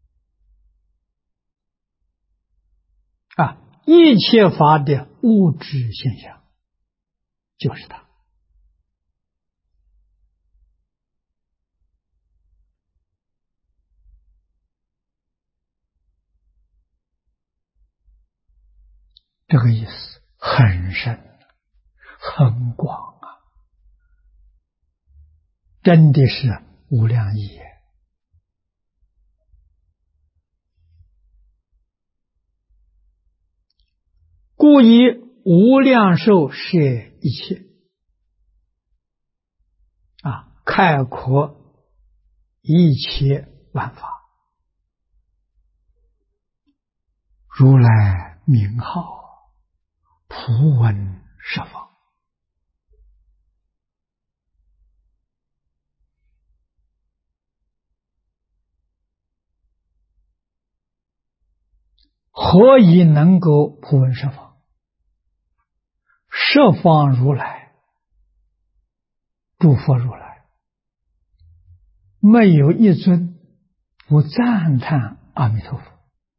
啊，一切法的物质现象就是它。这个意思很深很广啊，真的是无量义。故以无量寿摄一切啊，开阔一切万法。如来名号普闻十方，何以能够普闻十方？十方如来，诸佛如来，没有一尊不赞叹阿弥陀佛，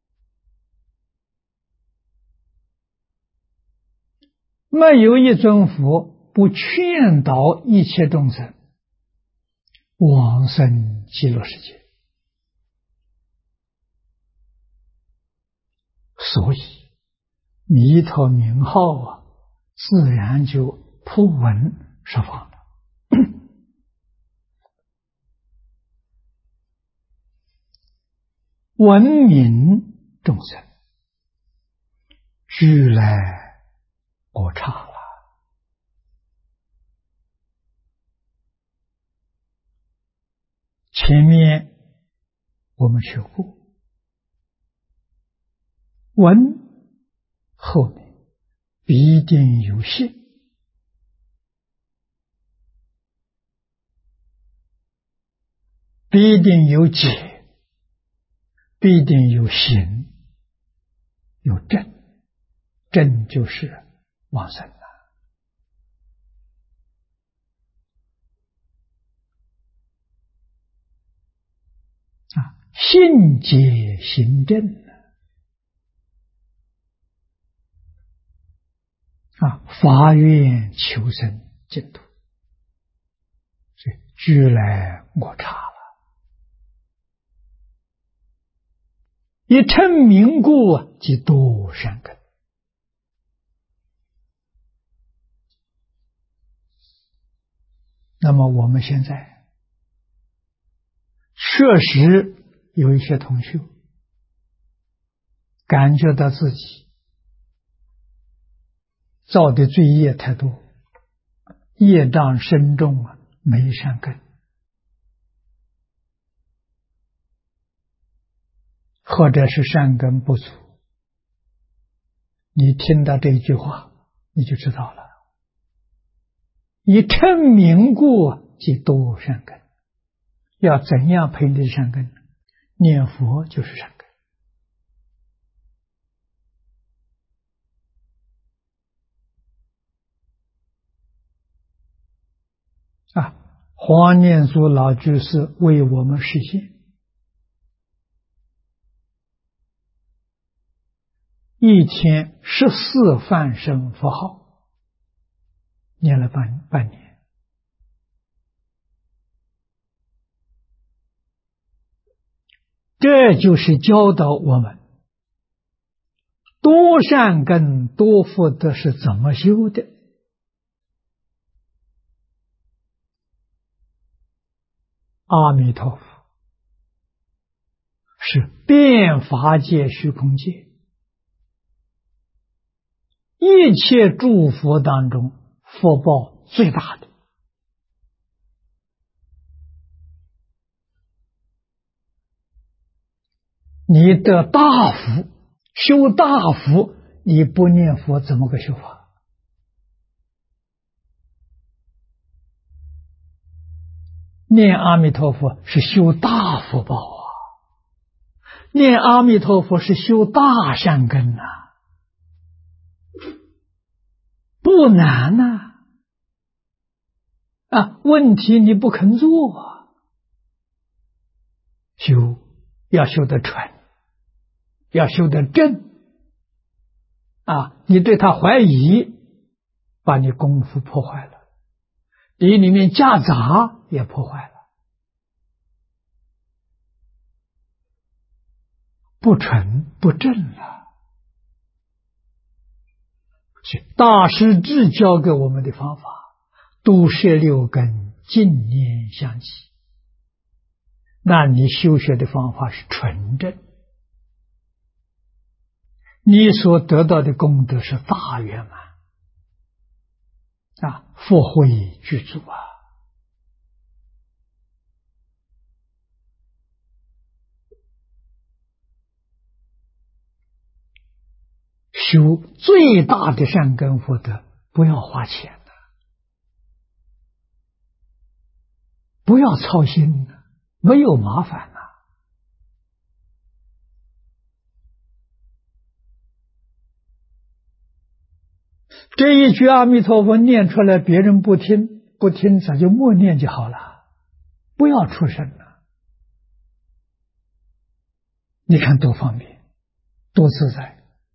没有一尊佛不劝导一切众生往生极乐世界。所以弥陀名号啊，自然就普闻十方了。闻名众生，俱来我刹了。前面我们学过，闻后面必定有信，必定有解，必定有行，有正。正就是往生了啊！信解行正啊，发愿求生净土，所以俱来我刹了。以称名故，即多善根。那么我们现在确实有一些同学感觉到自己造的罪业太多，业障深重啊，没善根，或者是善根不足。你听到这一句话，你就知道了。以称名故，即多善根。要怎样培育善根？念佛就是善根啊！黄念祖老居士为我们实现，一天14梵声佛号，念了半年。这就是教导我们多善根多福德是怎么修的。阿弥陀佛是遍法界虚空界一切诸佛当中福报最大的。你得大福，修大福，你不念佛怎么个修法？念阿弥陀佛是修大福报啊，念阿弥陀佛是修大善根呐，不难呐。问题你不肯做啊。 修要修得纯，要修得正你对他怀疑，把你功夫破坏了，你里面夹杂也破坏了，不纯不正了。所以大师智教给我们的方法，都摄六根，净念相继。那你修学的方法是纯正，你所得到的功德是大圆满福慧具足修最大的善根福德，不要花钱的，不要操心的，没有麻烦这一句阿弥陀佛念出来，别人不听，咱就默念就好了，不要出声了。你看多方便，多自在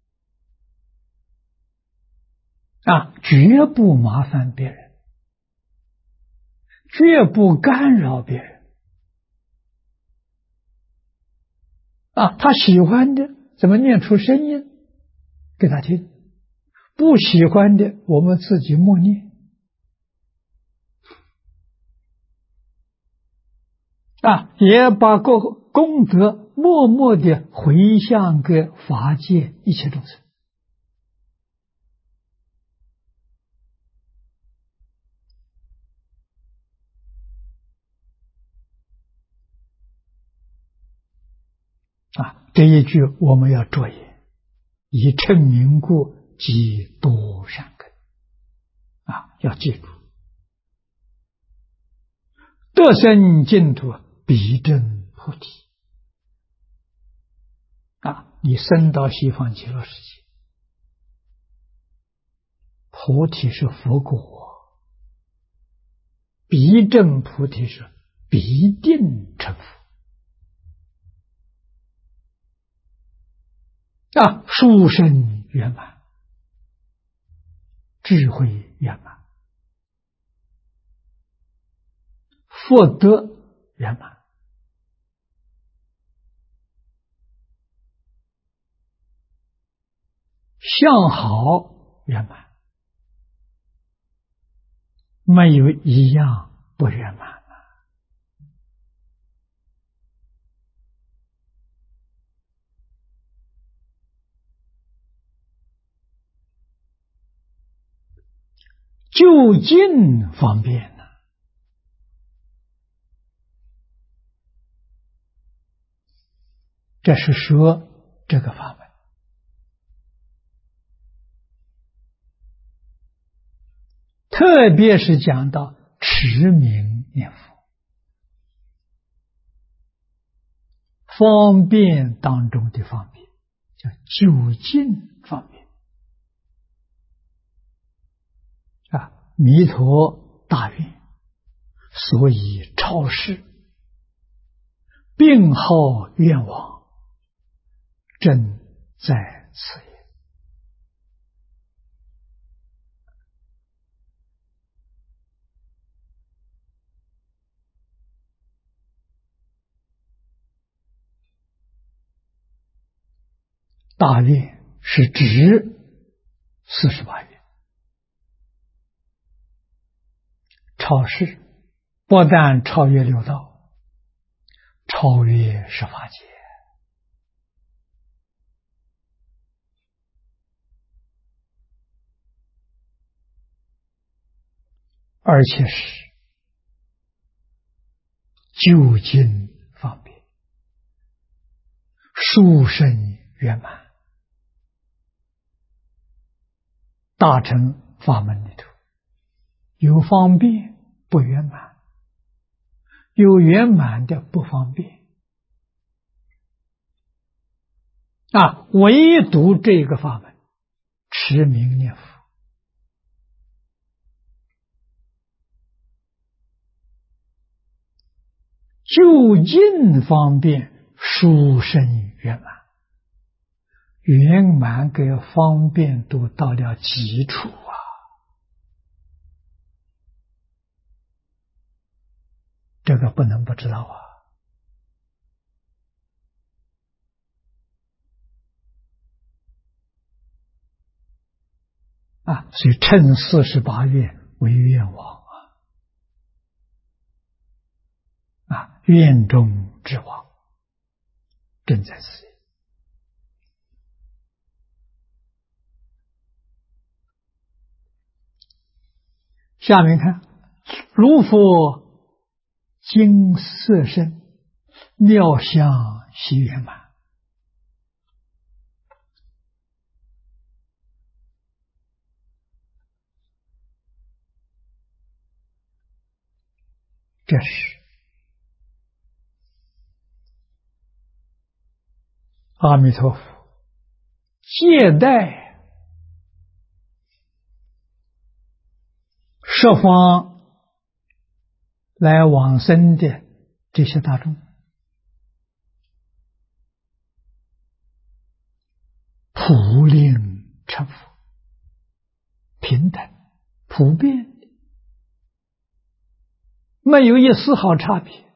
绝不麻烦别人，绝不干扰别人他喜欢的怎么念出声音给他听，不喜欢的我们自己默念也把功德默默地回向给法界一切众生这一句我们要着眼，以称名故，积多善根要记住，得生净土，必证菩提你升到西方极乐世界，菩提是佛果，必证菩提是必定成佛殊胜圆满，智慧圆满，福德圆满，相好圆满，没有一样不圆满就近方便这是说这个法门特别是讲到持名念佛，方便当中的方便，叫就近方便弥陀大愿，所以超世，并号愿望，正在此也。大愿是指48愿，超世不但超越六道，超越十法界，而且是究竟方便，殊胜圆满。大乘法门里头有方便不圆满，有圆满的不方便唯独这个法门持名念佛， 究竟方便，殊胜圆满。圆满跟方便都到了基础啊！这个不能不知道所以称48愿为愿王愿中之王，正在此也。下面看，如佛金色身，妙相悉圆满。这是阿弥陀佛接待十方来往生的这些大众，普令成佛，平等普遍，没有一丝毫差别，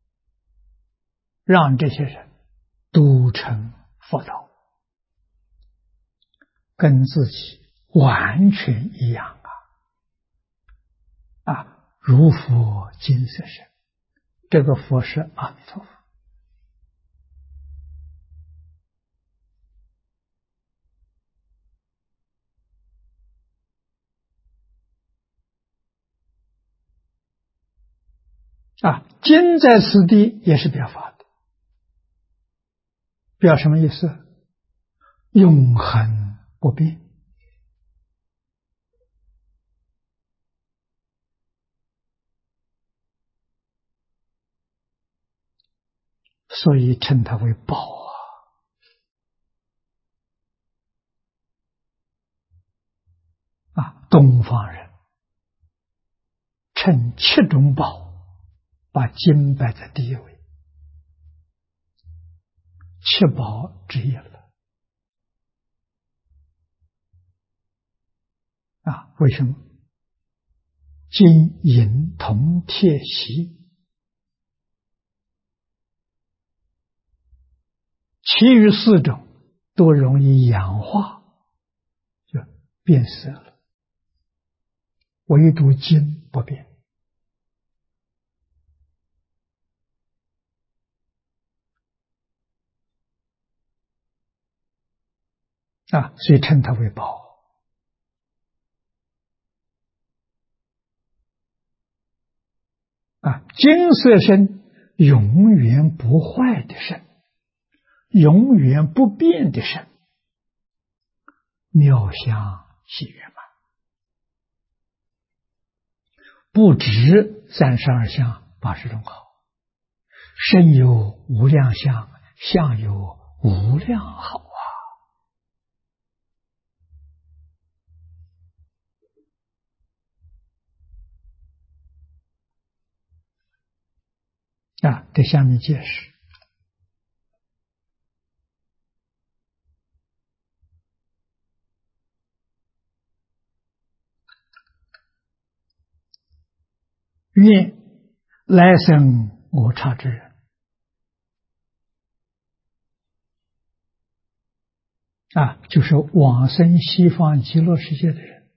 让这些人都成佛道，跟自己完全一样如佛金色身，这个佛是阿弥陀佛。今在此地也是表法的，表什么意思？永恒不变。所以称它为宝东方人称七种宝，把金摆在第一位，七宝之一了为什么？金银铜铁锡，其余四种都容易氧化，就变色了，唯独金不变所以称它为宝金色身，永远不坏的身，永远不变的身，妙相悉圆满，不止32相80种好，身有无量相，相有无量好这下面解释。愿来生我刹之人就是往生西方极乐世界的人，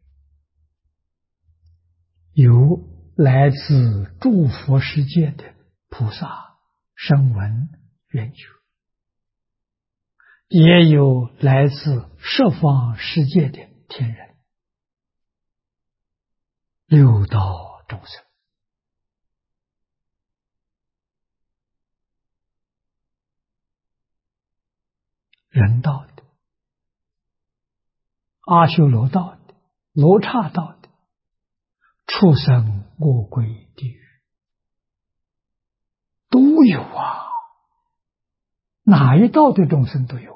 有来自诸佛世界的菩萨声闻缘觉，也有来自十方世界的天人，六道众生，人道的、阿修罗道的、罗刹道的、畜生恶鬼地狱都有哪一道的众生都有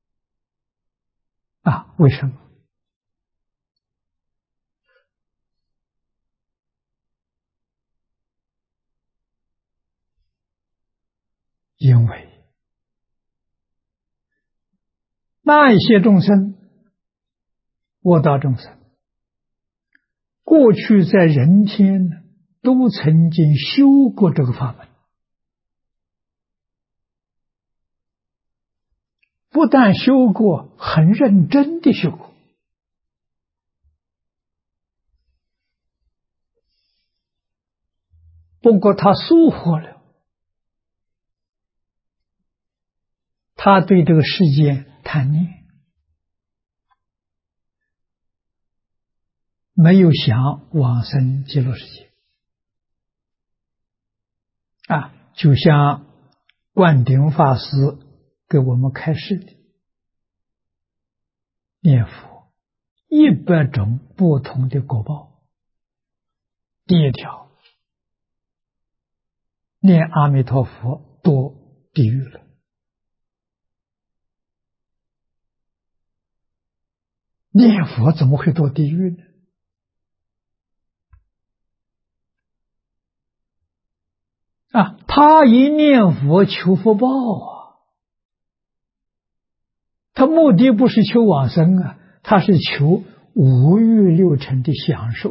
为什么？ 因为那一些众生，恶道众生，过去在人间呢，都曾经修过这个法门，不但修过，很认真的修过。不过他疏忽了，他对这个世界贪念，没有想往生极乐世界。就像灌顶法师给我们开示的，念佛100种不同的果报。第一条，念阿弥陀佛堕地狱了。念佛怎么会堕地狱呢？他一念佛求福报他目的不是求往生他是求五欲六尘的享受。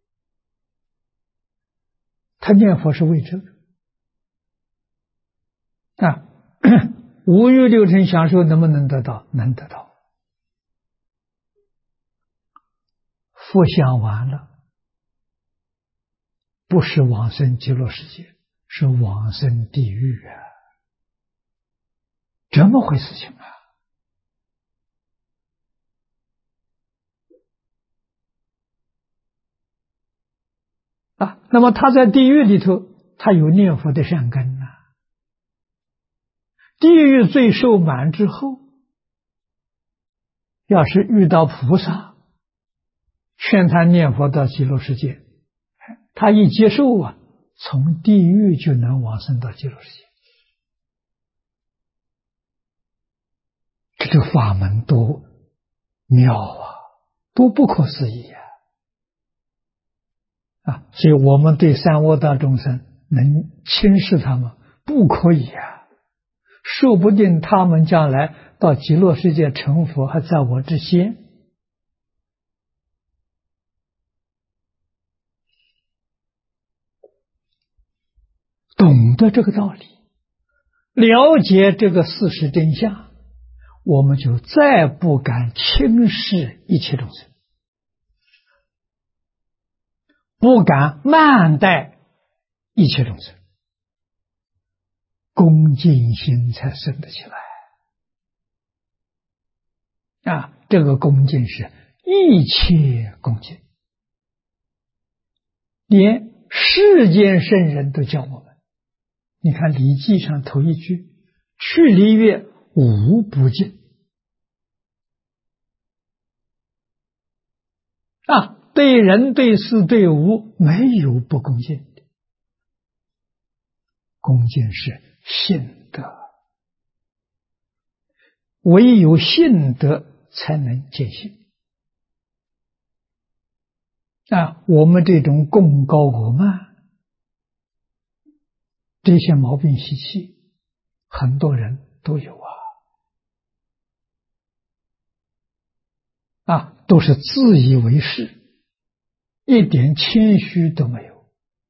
他念佛是为这个五欲六尘享受能不能得到？能得到。福享完了，不是往生极乐世界，是往生地狱这么回事情那么他在地狱里头，他有念佛的善根地狱罪受满之后，要是遇到菩萨劝他念佛到极乐世界，他一接受从地狱就能往生到极乐世界。这个法门多妙多不可思议所以我们对三恶道众生能轻视他们不可以说不定他们将来到极乐世界成佛还在我之先。懂得这个道理，了解这个事实真相，我们就再不敢轻视一切众生，不敢慢待一切众生，恭敬心才生得起来这个恭敬是一切恭敬，连世间圣人都教我们。你看《礼记》上头一句，去礼乐无不敬对人对事对物没有不恭敬的。恭敬是信德，唯有信德才能见性我们这种贡高我慢，这些毛病习气很多人都有都是自以为是，一点谦虚都没有。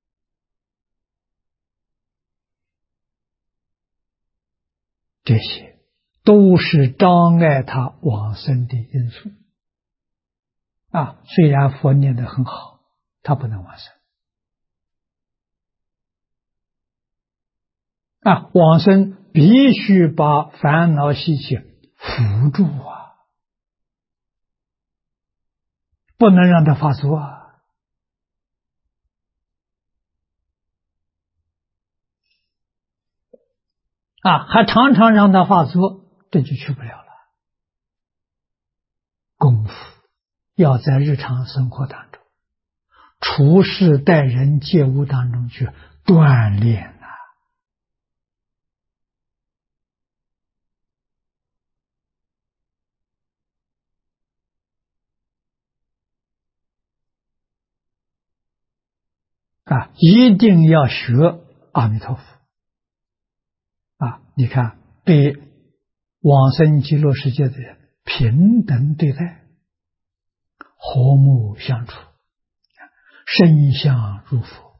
这些都是障碍他往生的因素虽然佛念得很好，他不能往生往生必须把烦恼习气扶住不能让他发作还常常让他发作，这就去不了了。功夫要在日常生活当中，处事待人接物当中去锻炼一定要学阿弥陀佛你看，对往生极乐世界的人平等对待，和睦相处，身相如佛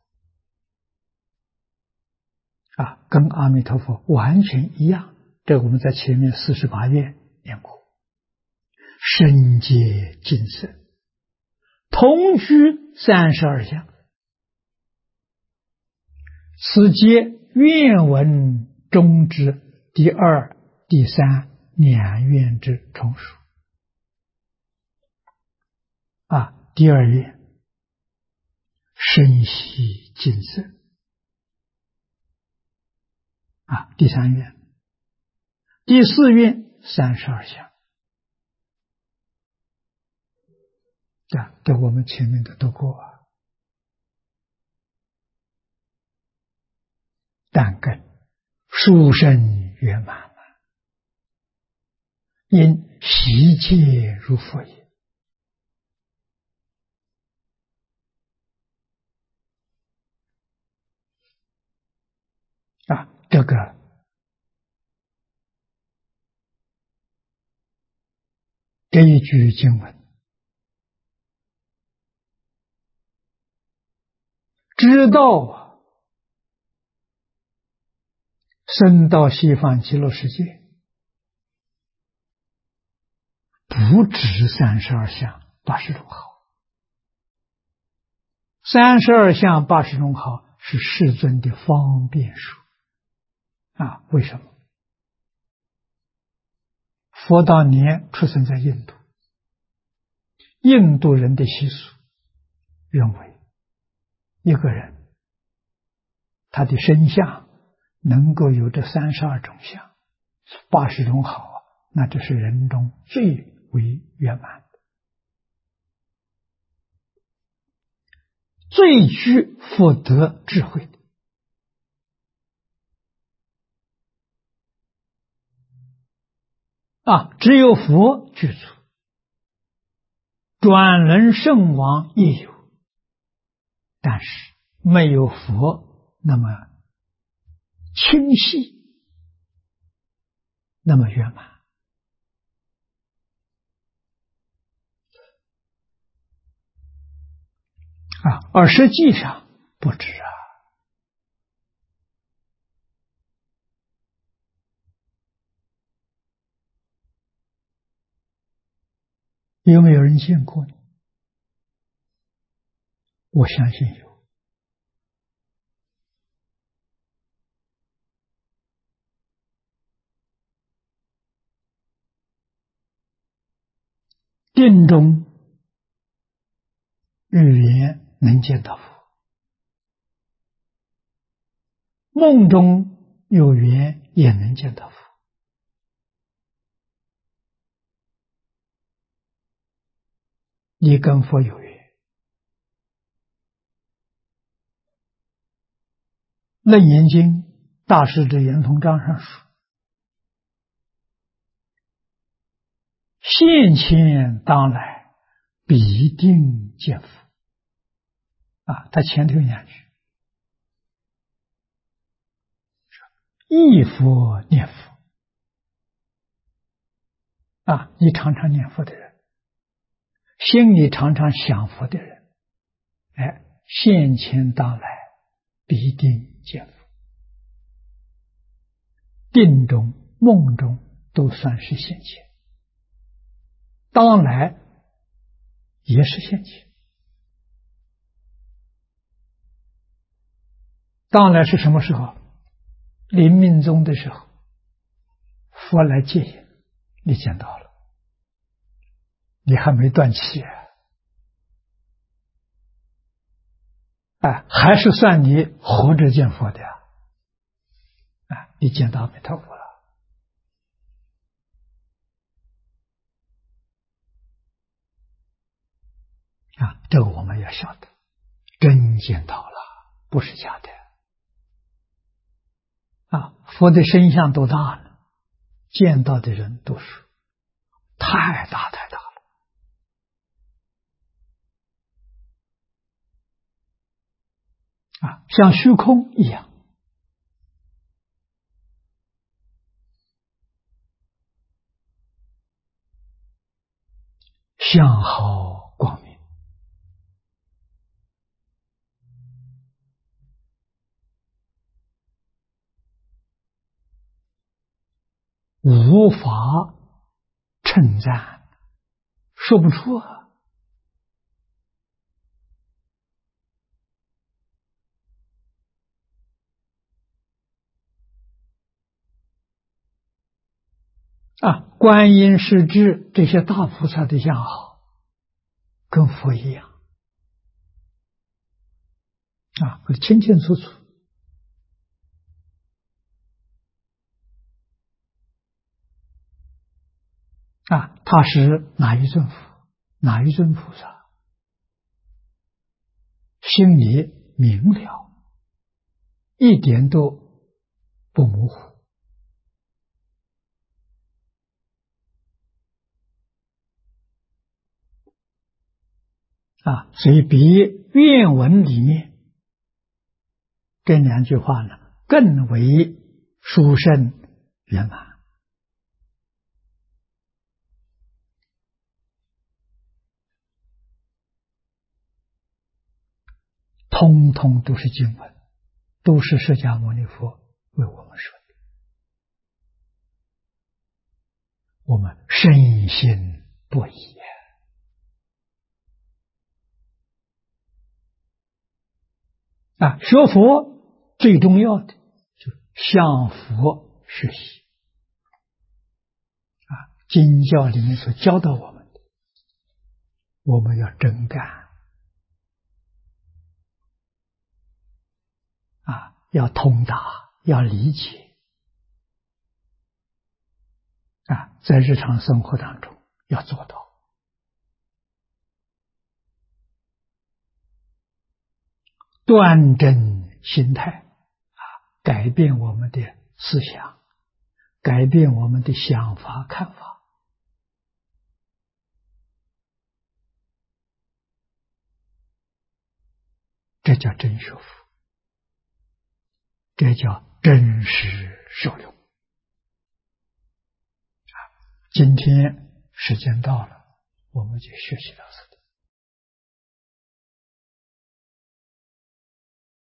跟阿弥陀佛完全一样。这我们在前面48愿念过，身皆净色，同居32相，此皆愿文中之第二、第三两愿之重述。第二愿身悉净色第三愿，第四愿32相这我们前面的读过但根殊胜圆满，因悉皆如佛也。这个这一句经文，知道生到西方极乐世界，不止32相80种好。32相80种好是世尊的方便数为什么？佛当年出生在印度，印度人的习俗认为，一个人他的身相能够有这32种相，80种好，那这是人中最为圆满的，最具福德智慧的。只有佛具足，转轮圣王也有，但是没有佛那么清晰，那么圆满而实际上不止有没有人见过呢？我相信有。定中语言能见到佛，梦中有缘也能见到佛。你跟佛有缘，《楞严经》大师之圆通章上说，现前当来必定见佛他前头两句，忆佛念佛你常常念佛的人，心里常常想佛的人，现前当来必定见佛。定中、梦中都算是现前，当来也是现前。当来是什么时候？临命终的时候，佛来接引，你见到了，你还没断气还是算你活着见佛的你见到阿弥陀佛了这个我们要晓得，真见到了，不是假的佛的身相多大呢？见到的人都是太大太大了像虚空一样。 相好光明，无法称赞，说不出啊！观音是指这些大菩萨的相好，跟佛一样清清楚楚他是哪一尊佛，哪一尊菩萨，心里明了，一点都不模糊所以比愿文里面这两句话呢，更为殊胜圆满。通通都是经文，都是释迦牟尼佛为我们说的，我们深信不疑学佛最重要的就向佛学习经教里面所教导我们的，我们要真干要通达，要理解在日常生活当中要做到端正心态改变我们的思想，改变我们的想法看法，这叫真学佛，这叫真实受用今天时间到了，我们就学习到这。